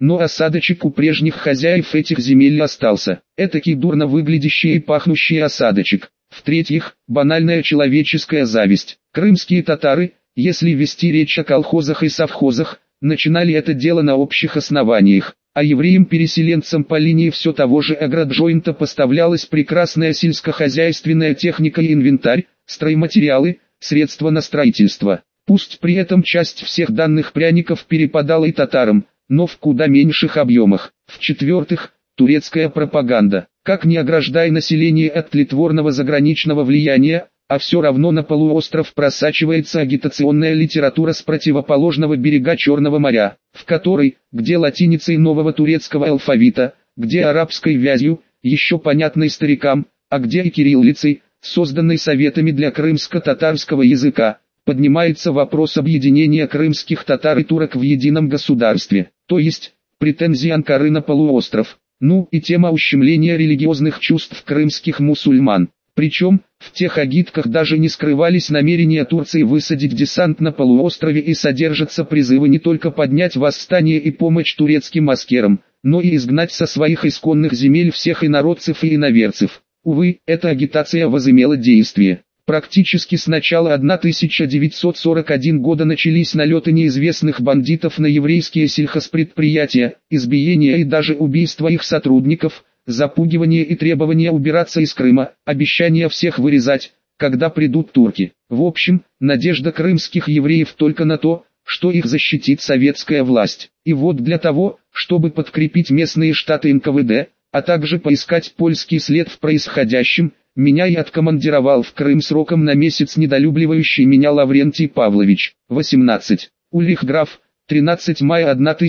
но осадочек у прежних хозяев этих земель остался. Этакий дурно выглядящий и пахнущий осадочек. В-третьих, банальная человеческая зависть. Крымские татары, если вести речь о колхозах и совхозах, начинали это дело на общих основаниях, а евреям-переселенцам по линии все того же агроджойнта поставлялась прекрасная сельскохозяйственная техника и инвентарь, стройматериалы, средства на строительство. Пусть при этом часть всех данных пряников перепадала и татарам, но в куда меньших объемах. В-четвертых, турецкая пропаганда. Как ни ограждай население от тлетворного заграничного влияния, а все равно на полуостров просачивается агитационная литература с противоположного берега Черного моря, в которой, где латиницей нового турецкого алфавита, где арабской вязью, еще понятной старикам, а где и кириллицей, созданной советами для крымско-татарского языка, поднимается вопрос объединения крымских татар и турок в едином государстве, то есть, претензии Анкары на полуостров. Ну и тема ущемления религиозных чувств крымских мусульман. Причем, в тех агитках даже не скрывались намерения Турции высадить десант на полуострове и содержатся призывы не только поднять восстание и помощь турецким аскерам, но и изгнать со своих исконных земель всех инородцев и иноверцев. Увы, эта агитация возымела действие. Практически с начала 1941 года начались налеты неизвестных бандитов на еврейские сельхозпредприятия, избиения и даже убийства их сотрудников, запугивание и требование убираться из Крыма, обещание всех вырезать, когда придут турки. В общем, надежда крымских евреев только на то, что их защитит советская власть. И вот для того, чтобы подкрепить местные штаты НКВД, а также поискать польский след в происходящем, меня и откомандировал в Крым сроком на месяц недолюбливающий меня Лаврентий Павлович. 18. Ульрих Граф, 13 мая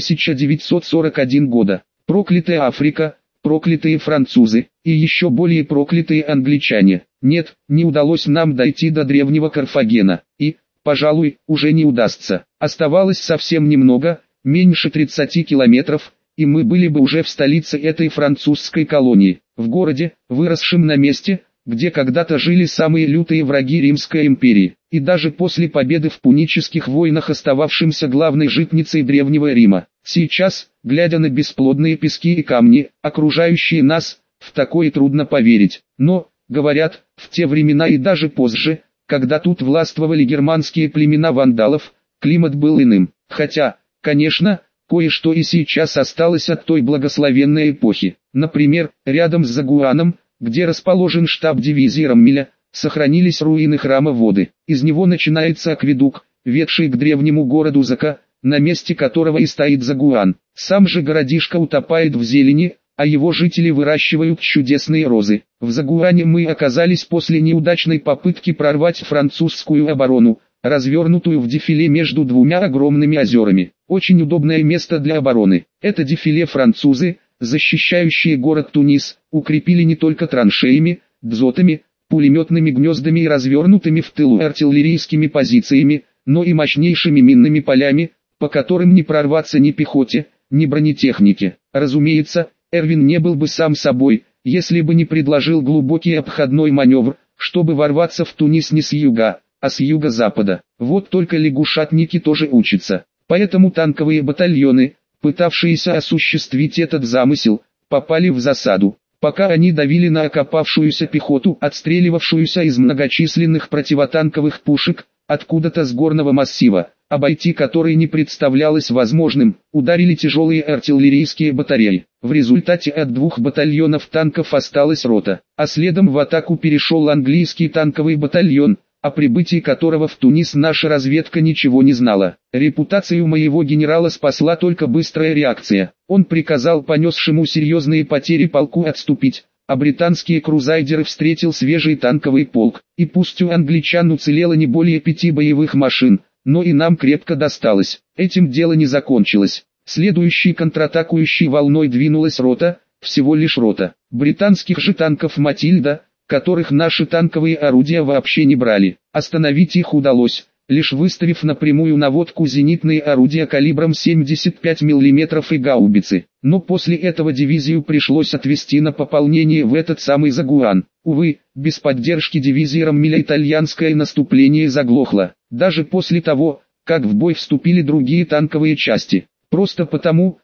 1941 года. Проклятая Африка, проклятые французы, и еще более проклятые англичане. Нет, не удалось нам дойти до древнего Карфагена, и, пожалуй, уже не удастся. Оставалось совсем немного, меньше 30 километров, и мы были бы уже в столице этой французской колонии, в городе, выросшем на месте, где когда-то жили самые лютые враги Римской империи, и даже после победы в пунических войнах остававшимся главной житницей Древнего Рима. Сейчас, глядя на бесплодные пески и камни, окружающие нас, в такое трудно поверить. Но, говорят, в те времена и даже позже, когда тут властвовали германские племена вандалов, климат был иным. Хотя, конечно, кое-что и сейчас осталось от той благословенной эпохи. Например, рядом с Загуаном, где расположен штаб дивизии Раммиля, сохранились руины храма воды. Из него начинается акведук, ведший к древнему городу Зака, на месте которого и стоит Загуан. Сам же городишко утопает в зелени, а его жители выращивают чудесные розы. В Загуане мы оказались после неудачной попытки прорвать французскую оборону, развернутую в дефиле между двумя огромными озерами. Очень удобное место для обороны. Это дефиле французы, защищающие город Тунис, укрепили не только траншеями, дзотами, пулеметными гнездами и развернутыми в тылу артиллерийскими позициями, но и мощнейшими минными полями, по которым не прорваться ни пехоте, ни бронетехнике. Разумеется, Эрвин не был бы сам собой, если бы не предложил глубокий обходной маневр, чтобы ворваться в Тунис не с юга, а с юго-запада. Вот только лягушатники тоже учатся. Поэтому танковые батальоны, пытавшиеся осуществить этот замысел, попали в засаду. Пока они давили на окопавшуюся пехоту, отстреливавшуюся из многочисленных противотанковых пушек, откуда-то с горного массива, обойти который не представлялось возможным, ударили тяжелые артиллерийские батареи. В результате от 2 батальонов танков осталась рота, а следом в атаку перешел английский танковый батальон, о прибытии которого в Тунис наша разведка ничего не знала. Репутацию моего генерала спасла только быстрая реакция. Он приказал понесшему серьезные потери полку отступить, а британские крузайдеры встретил свежий танковый полк. И пусть у англичан уцелело не более 5 боевых машин, но и нам крепко досталось. Этим дело не закончилось. Следующей контратакующей волной двинулась рота, всего лишь рота. Британских же танков «Матильда», которых наши танковые орудия вообще не брали. Остановить их удалось, лишь выставив напрямую наводку зенитные орудия калибром 75 мм и гаубицы. Но после этого дивизию пришлось отвести на пополнение в этот самый Загуан. Увы, без поддержки дивизии Раммиля итальянское наступление заглохло, даже после того, как в бой вступили другие танковые части. Просто потому,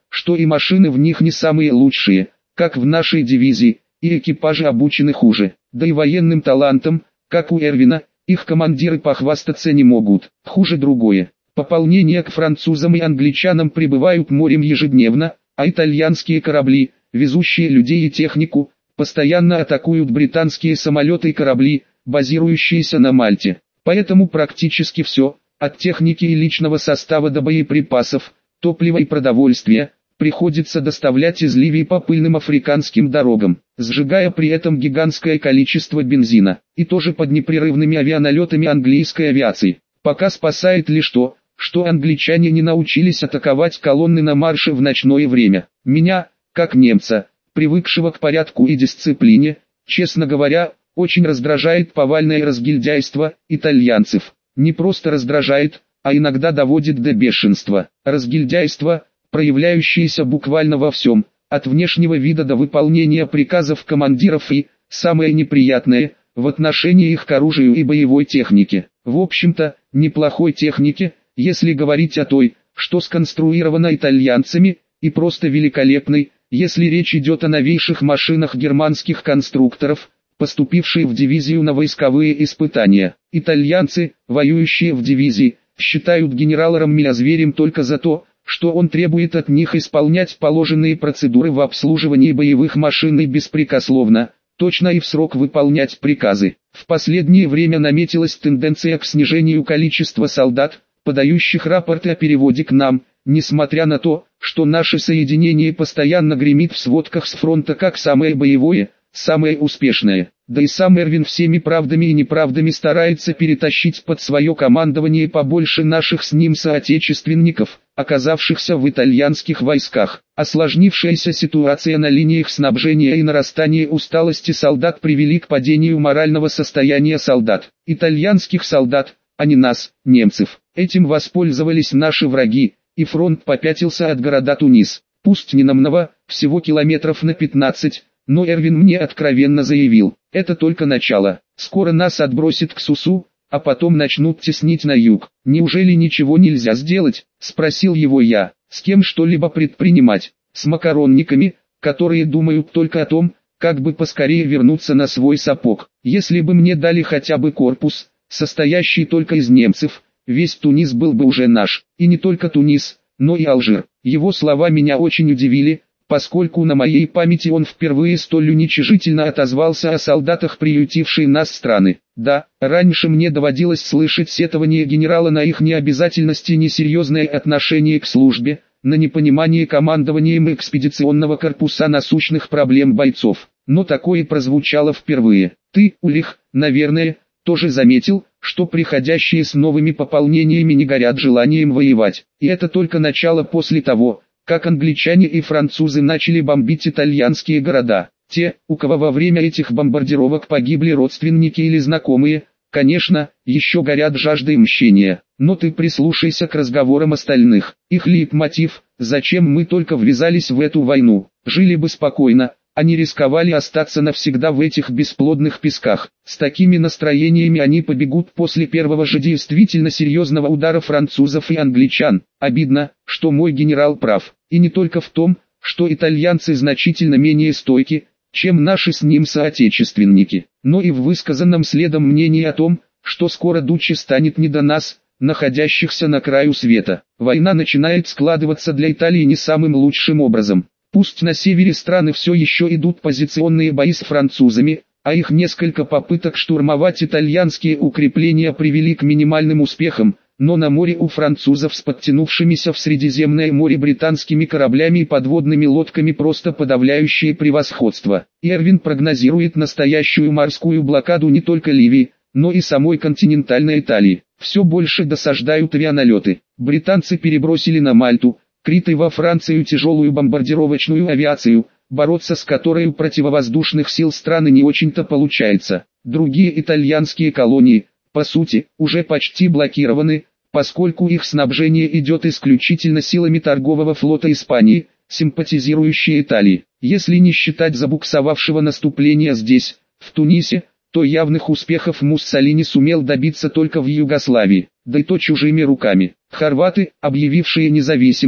что и машины в них не самые лучшие, как в нашей дивизии, и экипажи обучены хуже, да и военным талантом, как у Эрвина, их командиры похвастаться не могут. Хуже другое. Пополнения к французам и англичанам прибывают морем ежедневно, а итальянские корабли, везущие людей и технику, постоянно атакуют британские самолеты и корабли, базирующиеся на Мальте. Поэтому практически все, от техники и личного состава до боеприпасов, топлива и продовольствия, приходится доставлять из Ливии по пыльным африканским дорогам, сжигая при этом гигантское количество бензина, и тоже под непрерывными авианалетами английской авиации. Пока спасает лишь то, что англичане не научились атаковать колонны на марше в ночное время. Меня, как немца, привыкшего к порядку и дисциплине, честно говоря, очень раздражает повальное разгильдяйство итальянцев. Не просто раздражает, а иногда доводит до бешенства. Разгильдяйство, проявляющееся буквально во всем, от внешнего вида до выполнения приказов командиров и, самое неприятное, в отношении их к оружию и боевой технике. В общем-то, неплохой технике, если говорить о той, что сконструирована итальянцами, и просто великолепной, если речь идет о новейших машинах германских конструкторов, поступившие в дивизию на войсковые испытания. Итальянцы, воюющие в дивизии, считают генерала Роммеля зверем только за то, что он требует от них исполнять положенные процедуры в обслуживании боевых машин и беспрекословно, точно и в срок выполнять приказы. В последнее время наметилась тенденция к снижению количества солдат, подающих рапорты о переводе к нам, несмотря на то, что наше соединение постоянно гремит в сводках с фронта как самое боевое, самое успешное. Да и сам Эрвин всеми правдами и неправдами старается перетащить под свое командование побольше наших с ним соотечественников, оказавшихся в итальянских войсках. Осложнившаяся ситуация на линиях снабжения и нарастание усталости солдат привели к падению морального состояния солдат. Итальянских солдат, а не нас, немцев. Этим воспользовались наши враги, и фронт попятился от города Тунис. Пусть не намного, всего километров на 15, но Эрвин мне откровенно заявил, это только начало, скоро нас отбросит к Сусу, а потом начнут теснить на юг. Неужели ничего нельзя сделать? Спросил его я. С кем что-либо предпринимать? С макаронниками, которые думают только о том, как бы поскорее вернуться на свой сапог. Если бы мне дали хотя бы корпус, состоящий только из немцев, весь Тунис был бы уже наш. И не только Тунис, но и Алжир. Его слова меня очень удивили, поскольку на моей памяти он впервые столь уничижительно отозвался о солдатах, приютившей нас страны. Да, раньше мне доводилось слышать сетование генерала на их необязательность и несерьезное отношение к службе, на непонимание командованием экспедиционного корпуса насущных проблем бойцов. Но такое прозвучало впервые. Ты, Ульрих, наверное, тоже заметил, что приходящие с новыми пополнениями не горят желанием воевать. И это только начало после того, как англичане и французы начали бомбить итальянские города. Те, у кого во время этих бомбардировок погибли родственники или знакомые, конечно, еще горят жаждой мщения. Но ты прислушайся к разговорам остальных. Их лейтмотив, зачем мы только ввязались в эту войну. Жили бы спокойно, они рисковали остаться навсегда в этих бесплодных песках. С такими настроениями они побегут после первого же действительно серьезного удара французов и англичан. Обидно, что мой генерал прав. И не только в том, что итальянцы значительно менее стойки, чем наши с ним соотечественники, но и в высказанном следом мнении о том, что скоро Дуччи станет не до нас, находящихся на краю света. Война начинает складываться для Италии не самым лучшим образом. Пусть на севере страны все еще идут позиционные бои с французами, а их несколько попыток штурмовать итальянские укрепления привели к минимальным успехам, но на море у французов с подтянувшимися в Средиземное море британскими кораблями и подводными лодками просто подавляющее превосходство. Эрвин прогнозирует настоящую морскую блокаду не только Ливии, но и самой континентальной Италии. Все больше досаждают авианалеты. Британцы перебросили на Мальту, Крит и во Францию тяжелую бомбардировочную авиацию, бороться с которой у противовоздушных сил страны не очень-то получается. Другие итальянские колонии, по сути, уже почти блокированы, поскольку их снабжение идет исключительно силами торгового флота Испании, симпатизирующей Италии. Если не считать забуксовавшего наступления здесь, в Тунисе, то явных успехов Муссолини сумел добиться только в Югославии, да и то чужими руками. Хорваты, объявившие независимость,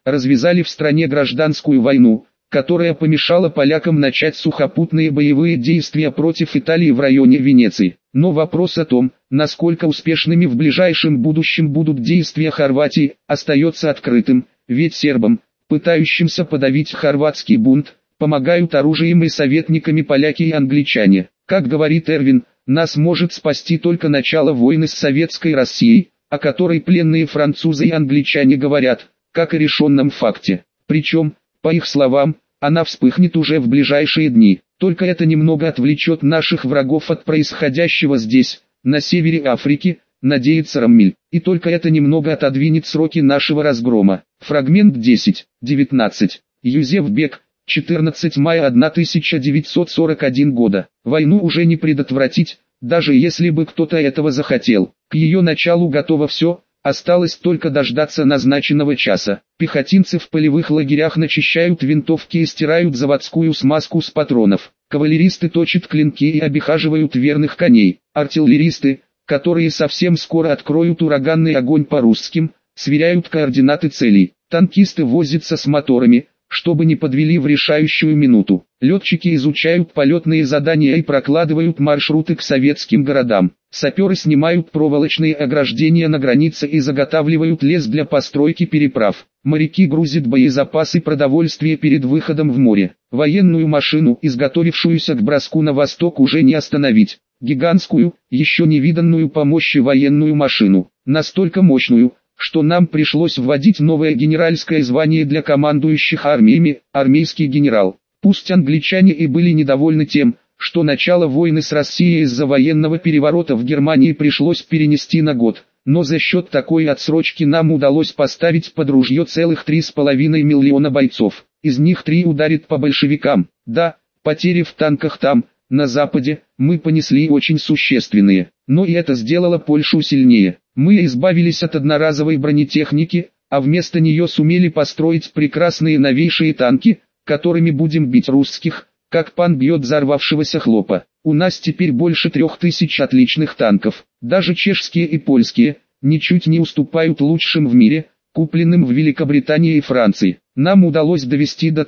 развязали в стране гражданскую войну, которая помешала полякам начать сухопутные боевые действия против Италии в районе Венеции. Но вопрос о том, насколько успешными в ближайшем будущем будут действия Хорватии, остается открытым, ведь сербам, пытающимся подавить хорватский бунт, помогают оружием и советниками поляки и англичане. Как говорит Эрвин, нас может спасти только начало войны с советской Россией, о которой пленные французы и англичане говорят, как о решенном факте. Причем, по их словам, она вспыхнет уже в ближайшие дни. Только это немного отвлечет наших врагов от происходящего здесь, на севере Африки, надеется Раммиль. И только это немного отодвинет сроки нашего разгрома. Фрагмент 10.19. Юзеф Бек, 14 мая 1941 года. Войну уже не предотвратить, даже если бы кто-то этого захотел. К ее началу готово все, осталось только дождаться назначенного часа. Пехотинцы в полевых лагерях начищают винтовки и стирают заводскую смазку с патронов. Кавалеристы точат клинки и обихаживают верных коней. Артиллеристы, которые совсем скоро откроют ураганный огонь по русским, сверяют координаты целей. Танкисты возятся с моторами, чтобы не подвели в решающую минуту. Летчики изучают полетные задания и прокладывают маршруты к советским городам. Саперы снимают проволочные ограждения на границе и заготавливают лес для постройки переправ. Моряки грузят боезапасы продовольствия перед выходом в море. Военную машину, изготовившуюся к броску на восток, уже не остановить. Гигантскую, еще не виданную по мощи военную машину. Настолько мощную, что нам пришлось вводить новое генеральское звание для командующих армиями, армейский генерал. Пусть англичане и были недовольны тем, что начало войны с Россией из-за военного переворота в Германии пришлось перенести на год, но за счет такой отсрочки нам удалось поставить под ружье целых 3,5 миллиона бойцов. Из них 3 ударит по большевикам. Да, потери в танках там, на Западе, мы понесли очень существенные, но и это сделало Польшу сильнее. Мы избавились от одноразовой бронетехники, а вместо нее сумели построить прекрасные новейшие танки, которыми будем бить русских, как пан бьет взорвавшегося хлопа. У нас теперь больше 3000 отличных танков. Даже чешские и польские, ничуть не уступают лучшим в мире, купленным в Великобритании и Франции. Нам удалось довести до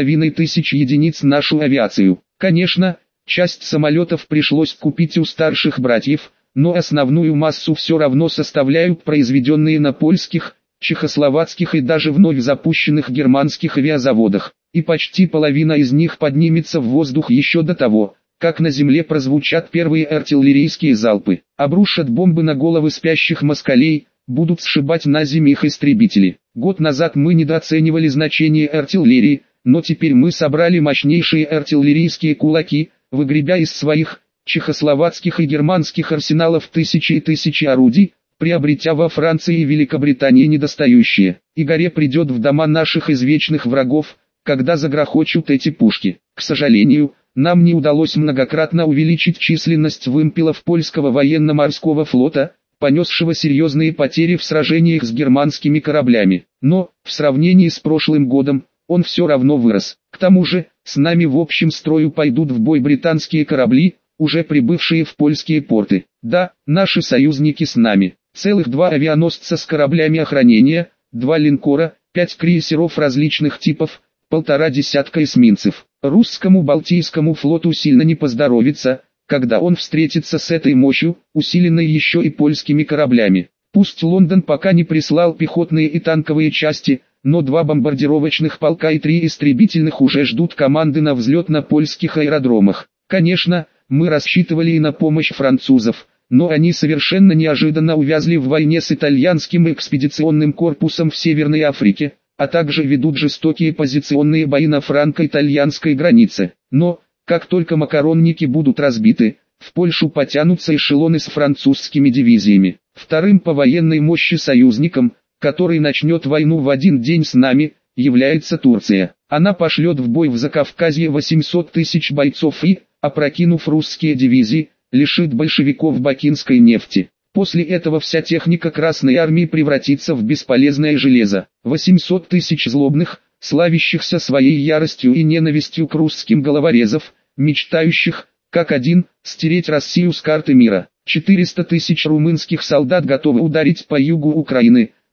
3500 единиц нашу авиацию. Конечно, часть самолетов пришлось купить у старших братьев, но основную массу все равно составляют произведенные на польских, чехословацких и даже вновь запущенных германских авиазаводах. И почти половина из них поднимется в воздух еще до того, как на земле прозвучат первые артиллерийские залпы. Обрушат бомбы на головы спящих москалей, будут сшибать на землю их истребители. Год назад мы недооценивали значение артиллерии, но теперь мы собрали мощнейшие артиллерийские кулаки, выгребя из своих, чехословацких и германских арсеналов тысячи и тысячи орудий, приобретя во Франции и Великобритании недостающие. И горе придет в дома наших извечных врагов, когда загрохочут эти пушки. К сожалению, нам не удалось многократно увеличить численность вымпелов польского военно-морского флота, понесшего серьезные потери в сражениях с германскими кораблями. Но, в сравнении с прошлым годом, он все равно вырос. К тому же, с нами в общем строю пойдут в бой британские корабли, уже прибывшие в польские порты. Да, наши союзники с нами. Целых 2 авианосца с кораблями охранения, 2 линкора, 5 крейсеров различных типов, 1,5 десятка эсминцев. Русскому Балтийскому флоту сильно не поздоровится, когда он встретится с этой мощью, усиленной еще и польскими кораблями. Пусть Лондон пока не прислал пехотные и танковые части, но 2 бомбардировочных полка и 3 истребительных уже ждут команды на взлет на польских аэродромах. Конечно, мы рассчитывали и на помощь французов, но они совершенно неожиданно увязли в войне с итальянским экспедиционным корпусом в Северной Африке, а также ведут жестокие позиционные бои на франко-итальянской границе. Но, как только макаронники будут разбиты, в Польшу потянутся эшелоны с французскими дивизиями. Вторым по военной мощи союзником, который начнет войну в один день с нами, является Турция. Она пошлет в бой в Закавказье 800 тысяч бойцов и, опрокинув русские дивизии, лишит большевиков бакинской нефти. После этого вся техника Красной Армии превратится в бесполезное железо. 800 тысяч злобных, славящихся своей яростью и ненавистью к русским головорезов, мечтающих, как один, стереть Россию с карты мира. 400 тысяч румынских солдат готовы ударить по югу Украины,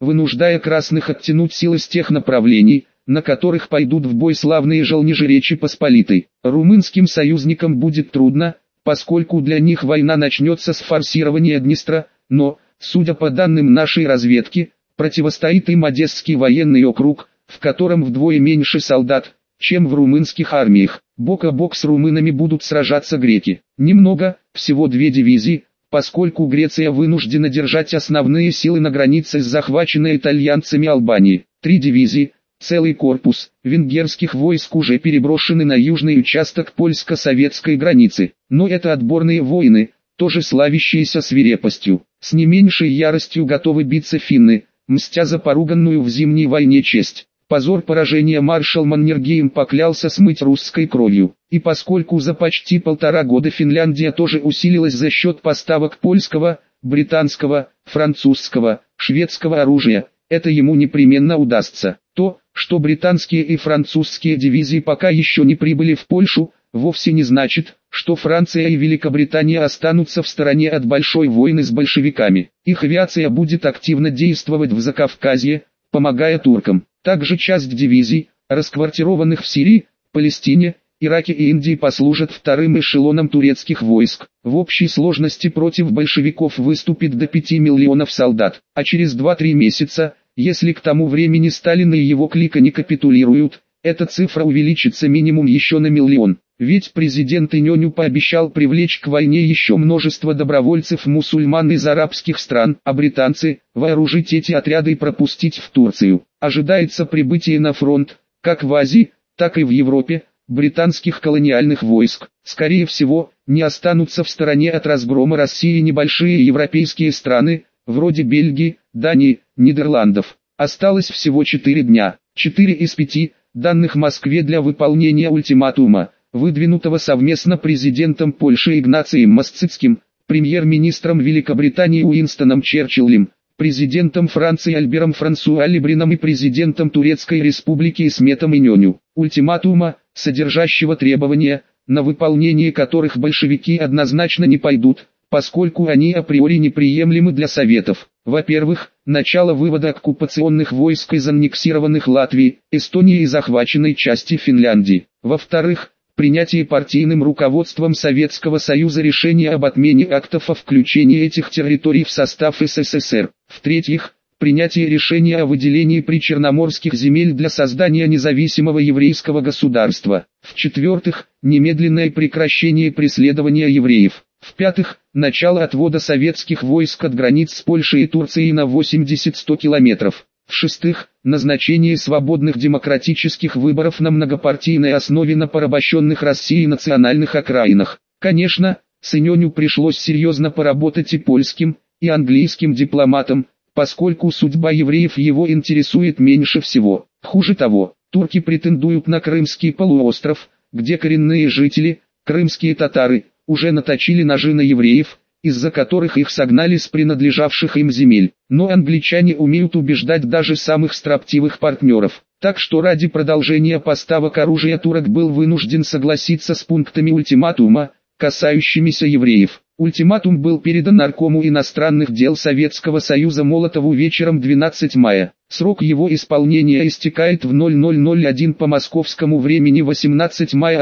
вынуждая красных оттянуть силы с тех направлений, на которых пойдут в бой славные желнижи Речи Посполитой. Румынским союзникам будет трудно, поскольку для них война начнется с форсирования Днестра, но, судя по данным нашей разведки, противостоит им Одесский военный округ, в котором вдвое меньше солдат, чем в румынских армиях. Бок о бок с румынами будут сражаться греки. Немного, всего 2 дивизии, поскольку Греция вынуждена держать основные силы на границе с захваченной итальянцами Албании. 3 дивизии, целый корпус венгерских войск уже переброшены на южный участок польско-советской границы. Но это отборные воины, тоже славящиеся свирепостью. С не меньшей яростью готовы биться финны, мстя за поруганную в зимней войне честь. Позор поражения маршал Маннергейм поклялся смыть русской кровью. И поскольку за почти 1,5 года Финляндия тоже усилилась за счет поставок польского, британского, французского, шведского оружия, это ему непременно удастся. То, что британские и французские дивизии пока еще не прибыли в Польшу, вовсе не значит, что Франция и Великобритания останутся в стороне от большой войны с большевиками. Их авиация будет активно действовать в Закавказье, помогая туркам. Также часть дивизий, расквартированных в Сирии, Палестине, Ираке и Индии, послужат вторым эшелоном турецких войск. В общей сложности против большевиков выступит до 5 миллионов солдат. А через 2-3 месяца, если к тому времени Сталин и его клика не капитулируют, эта цифра увеличится минимум еще на 1 миллион. Ведь президент Иньоню пообещал привлечь к войне еще множество добровольцев-мусульман из арабских стран, а британцы – вооружить эти отряды и пропустить в Турцию. Ожидается прибытие на фронт, как в Азии, так и в Европе, британских колониальных войск. Скорее всего, не останутся в стороне от разгрома России небольшие европейские страны, вроде Бельгии, Дании, Нидерландов. Осталось всего 4 дня. 4 из 5, данных Москве для выполнения ультиматума, выдвинутого совместно президентом Польши Игнацием Мосцицким, премьер-министром Великобритании Уинстоном Черчиллем, президентом Франции Альбером Франсуа Лебрином и президентом Турецкой Республики Исметом Иньоню. Ультиматума, содержащего требования, на выполнение которых большевики однозначно не пойдут, поскольку они априори неприемлемы для Советов. Во-первых, начало вывода оккупационных войск из аннексированных Латвии, Эстонии и захваченной части Финляндии. Во-вторых, принятие партийным руководством Советского Союза решения об отмене актов о включении этих территорий в состав СССР. В-третьих, принятие решения о выделении причерноморских земель для создания независимого еврейского государства. В-четвертых, немедленное прекращение преследования евреев. В-пятых, начало отвода советских войск от границ с Польшей и Турцией на 80-100 километров. В-шестых, назначение свободных демократических выборов на многопартийной основе на порабощенных Россией национальных окраинах. Конечно, с Иньоню пришлось серьезно поработать и польским, и английским дипломатам, поскольку судьба евреев его интересует меньше всего. Хуже того, турки претендуют на Крымский полуостров, где коренные жители, крымские татары, уже наточили ножи на евреев, из-за которых их согнали с принадлежавших им земель. Но англичане умеют убеждать даже самых строптивых партнеров. Так что ради продолжения поставок оружия турок был вынужден согласиться с пунктами ультиматума, касающимися евреев. Ультиматум был передан наркому иностранных дел Советского Союза Молотову вечером 12 мая. Срок его исполнения истекает в 00:01 по московскому времени 18 мая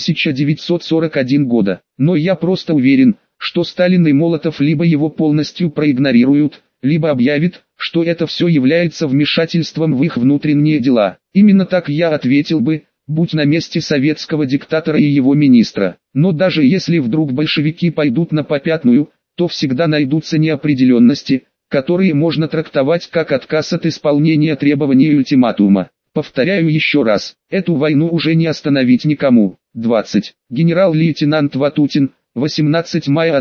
1941 года. Но я просто уверен, что Сталин и Молотов либо его полностью проигнорируют, либо объявят, что это все является вмешательством в их внутренние дела. Именно так я ответил бы, будь на месте советского диктатора и его министра. Но даже если вдруг большевики пойдут на попятную, то всегда найдутся неопределенности, которые можно трактовать как отказ от исполнения требований ультиматума. Повторяю еще раз, эту войну уже не остановить никому. 20. Генерал-лейтенант Ватутин, 18 мая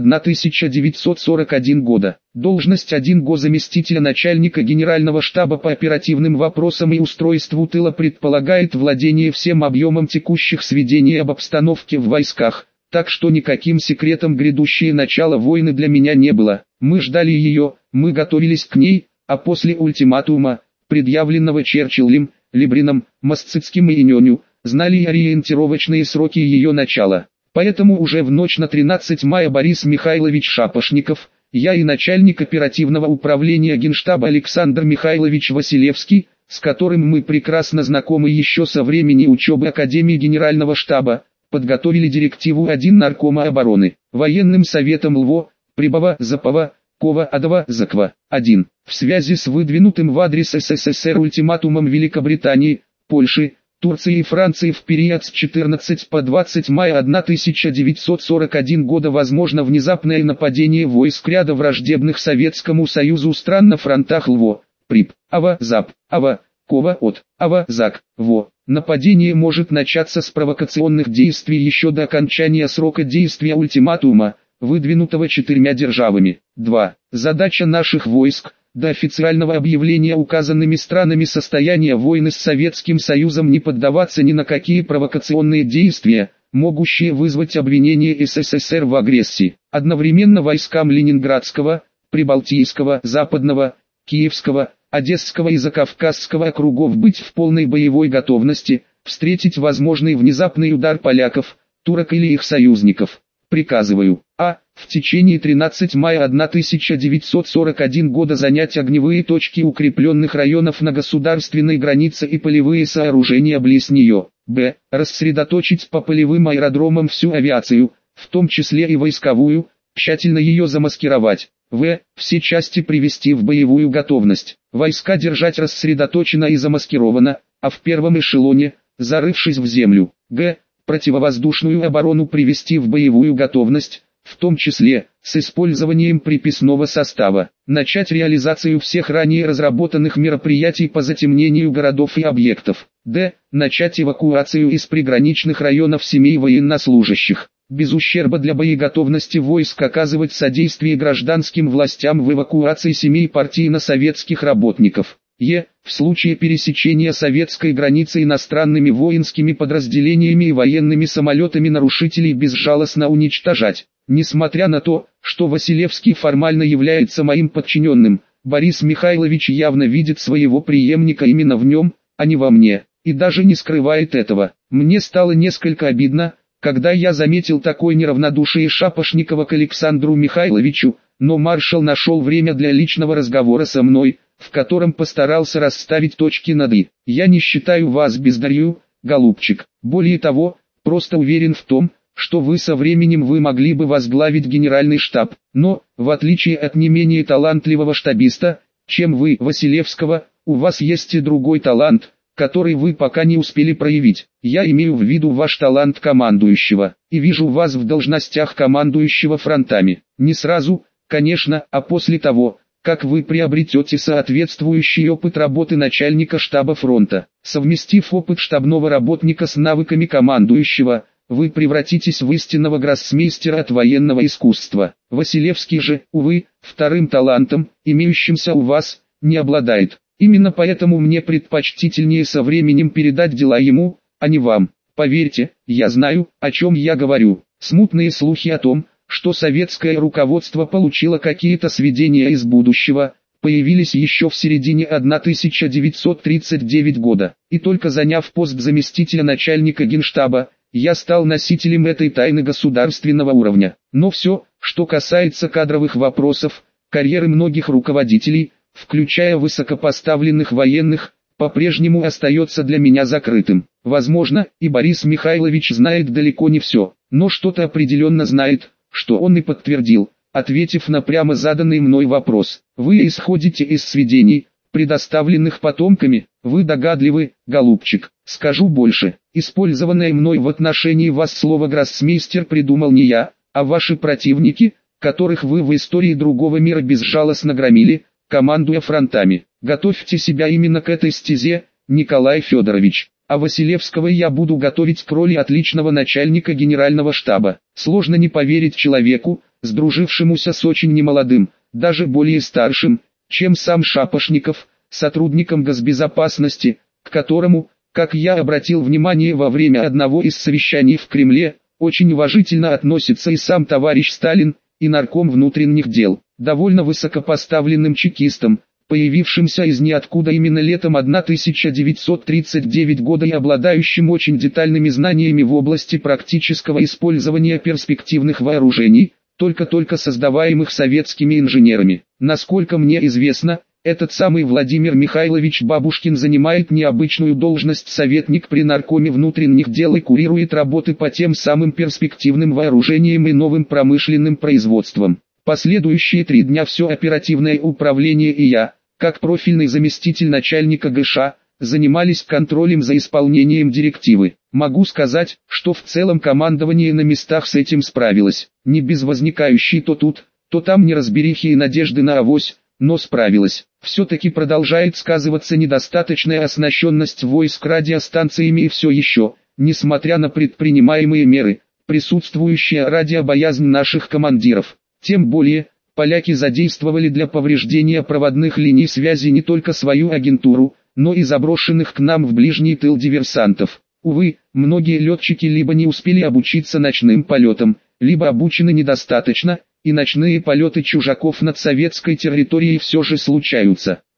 1941 года. Должность 1 заместителя начальника Генерального штаба по оперативным вопросам и устройству тыла предполагает владение всем объемом текущих сведений об обстановке в войсках, так что никаким секретом грядущее начало войны для меня не было. Мы ждали ее, мы готовились к ней, а после ультиматума, предъявленного Черчиллем, Лебрином, Мосцицким и Иньоню, знали и ориентировочные сроки ее начала. Поэтому уже в ночь на 13 мая Борис Михайлович Шапошников, я и начальник оперативного управления Генштаба Александр Михайлович Василевский, с которым мы прекрасно знакомы еще со времени учебы Академии Генерального штаба, подготовили директиву 1 Наркома обороны, военным советом ЛВО, Прибова, Запова, Кова, Адова, Заква. 1. В связи с выдвинутым в адрес СССР ультиматумом Великобритании, Польши, Турции и Франции в период с 14 по 20 мая 1941 года возможно внезапное нападение войск ряда враждебных Советскому Союзу стран на фронтах ЛВО, ПРИБ, АВА, ЗАП, АВА, Кова, ОТ, АВА, ЗАК, ВО. Нападение может начаться с провокационных действий еще до окончания срока действия ультиматума, выдвинутого 4 державами. 2. Задача наших войск – до официального объявления указанными странами состояния войны с Советским Союзом не поддаваться ни на какие провокационные действия, могущие вызвать обвинение СССР в агрессии. Одновременно войскам Ленинградского, Прибалтийского, Западного, Киевского, Одесского и Закавказского округов быть в полной боевой готовности, встретить возможный внезапный удар поляков, турок или их союзников. Приказываю: А. В течение 13 мая 1941 года занять огневые точки укрепленных районов на государственной границе и полевые сооружения близ нее. Б. Рассредоточить по полевым аэродромам всю авиацию, в том числе и войсковую, тщательно ее замаскировать. В. Все части привести в боевую готовность. Войска держать рассредоточенно и замаскировано, а в первом эшелоне, зарывшись в землю. Г. Противовоздушную оборону привести в боевую готовность, в том числе, с использованием приписного состава. Начать реализацию всех ранее разработанных мероприятий по затемнению городов и объектов. Д. Начать эвакуацию из приграничных районов семей военнослужащих. Без ущерба для боеготовности войск оказывать содействие гражданским властям в эвакуации семей партийно-советских работников. Е. В случае пересечения советской границы иностранными воинскими подразделениями и военными самолетами нарушителей безжалостно уничтожать. Несмотря на то, что Василевский формально является моим подчиненным, Борис Михайлович явно видит своего преемника именно в нем, а не во мне, и даже не скрывает этого. Мне стало несколько обидно, когда я заметил такое неравнодушие Шапошникова к Александру Михайловичу, но маршал нашел время для личного разговора со мной, в котором постарался расставить точки над «и». Я не считаю вас бездарью, голубчик. Более того, просто уверен в том, что вы со временем могли бы возглавить генеральный штаб. Но, в отличие от не менее талантливого штабиста, чем вы, Василевского, у вас есть и другой талант, который вы пока не успели проявить. Я имею в виду ваш талант командующего, и вижу вас в должностях командующего фронтами. Не сразу, конечно, а после того, как вы приобретете соответствующий опыт работы начальника штаба фронта. Совместив опыт штабного работника с навыками командующего, вы превратитесь в истинного гроссмейстера от военного искусства. Василевский же, увы, вторым талантом, имеющимся у вас, не обладает. Именно поэтому мне предпочтительнее со временем передать дела ему, а не вам. Поверьте, я знаю, о чем я говорю. Смутные слухи о том, что советское руководство получило какие-то сведения из будущего, появились еще в середине 1939 года. И только заняв пост заместителя начальника Генштаба, я стал носителем этой тайны государственного уровня. Но все, что касается кадровых вопросов, карьеры многих руководителей, включая высокопоставленных военных, по-прежнему остается для меня закрытым. Возможно, и Борис Михайлович знает далеко не все, но что-то определенно знает, что он и подтвердил, ответив на прямо заданный мной вопрос. Вы исходите из сведений, предоставленных потомками, вы догадливы, голубчик. Скажу больше, использованное мной в отношении вас слово «гроссмейстер» придумал не я, а ваши противники, которых вы в истории другого мира безжалостно громили, командуя фронтами. Готовьте себя именно к этой стезе, Николай Федорович. А Василевского я буду готовить к роли отличного начальника генерального штаба. Сложно не поверить человеку, сдружившемуся с очень немолодым, даже более старшим, чем сам Шапошников, сотрудником госбезопасности, к которому, как я обратил внимание во время одного из совещаний в Кремле, очень уважительно относится и сам товарищ Сталин, и нарком внутренних дел, довольно высокопоставленным чекистом, появившимся из ниоткуда именно летом 1939 года и обладающим очень детальными знаниями в области практического использования перспективных вооружений, только-только создаваемых советскими инженерами. Насколько мне известно, этот самый Владимир Михайлович Бабушкин занимает необычную должность советник при Наркоме внутренних дел и курирует работы по тем самым перспективным вооружениям и новым промышленным производствам. Последующие 3 дня все оперативное управление и я, как профильный заместитель начальника ГШ, занимались контролем за исполнением директивы. Могу сказать, что в целом командование на местах с этим справилось. Не без возникающей то тут, то там неразберихи и надежды на авось, но справилась. Все-таки продолжает сказываться недостаточная оснащенность войск радиостанциями и все еще, несмотря на предпринимаемые меры, присутствующая радиобоязнь наших командиров. Тем более, поляки задействовали для повреждения проводных линий связи не только свою агентуру, но и заброшенных к нам в ближний тыл диверсантов. Увы, многие летчики либо не успели обучиться ночным полетам, либо обучены недостаточно, и ночные полеты чужаков над советской территорией все же случаются.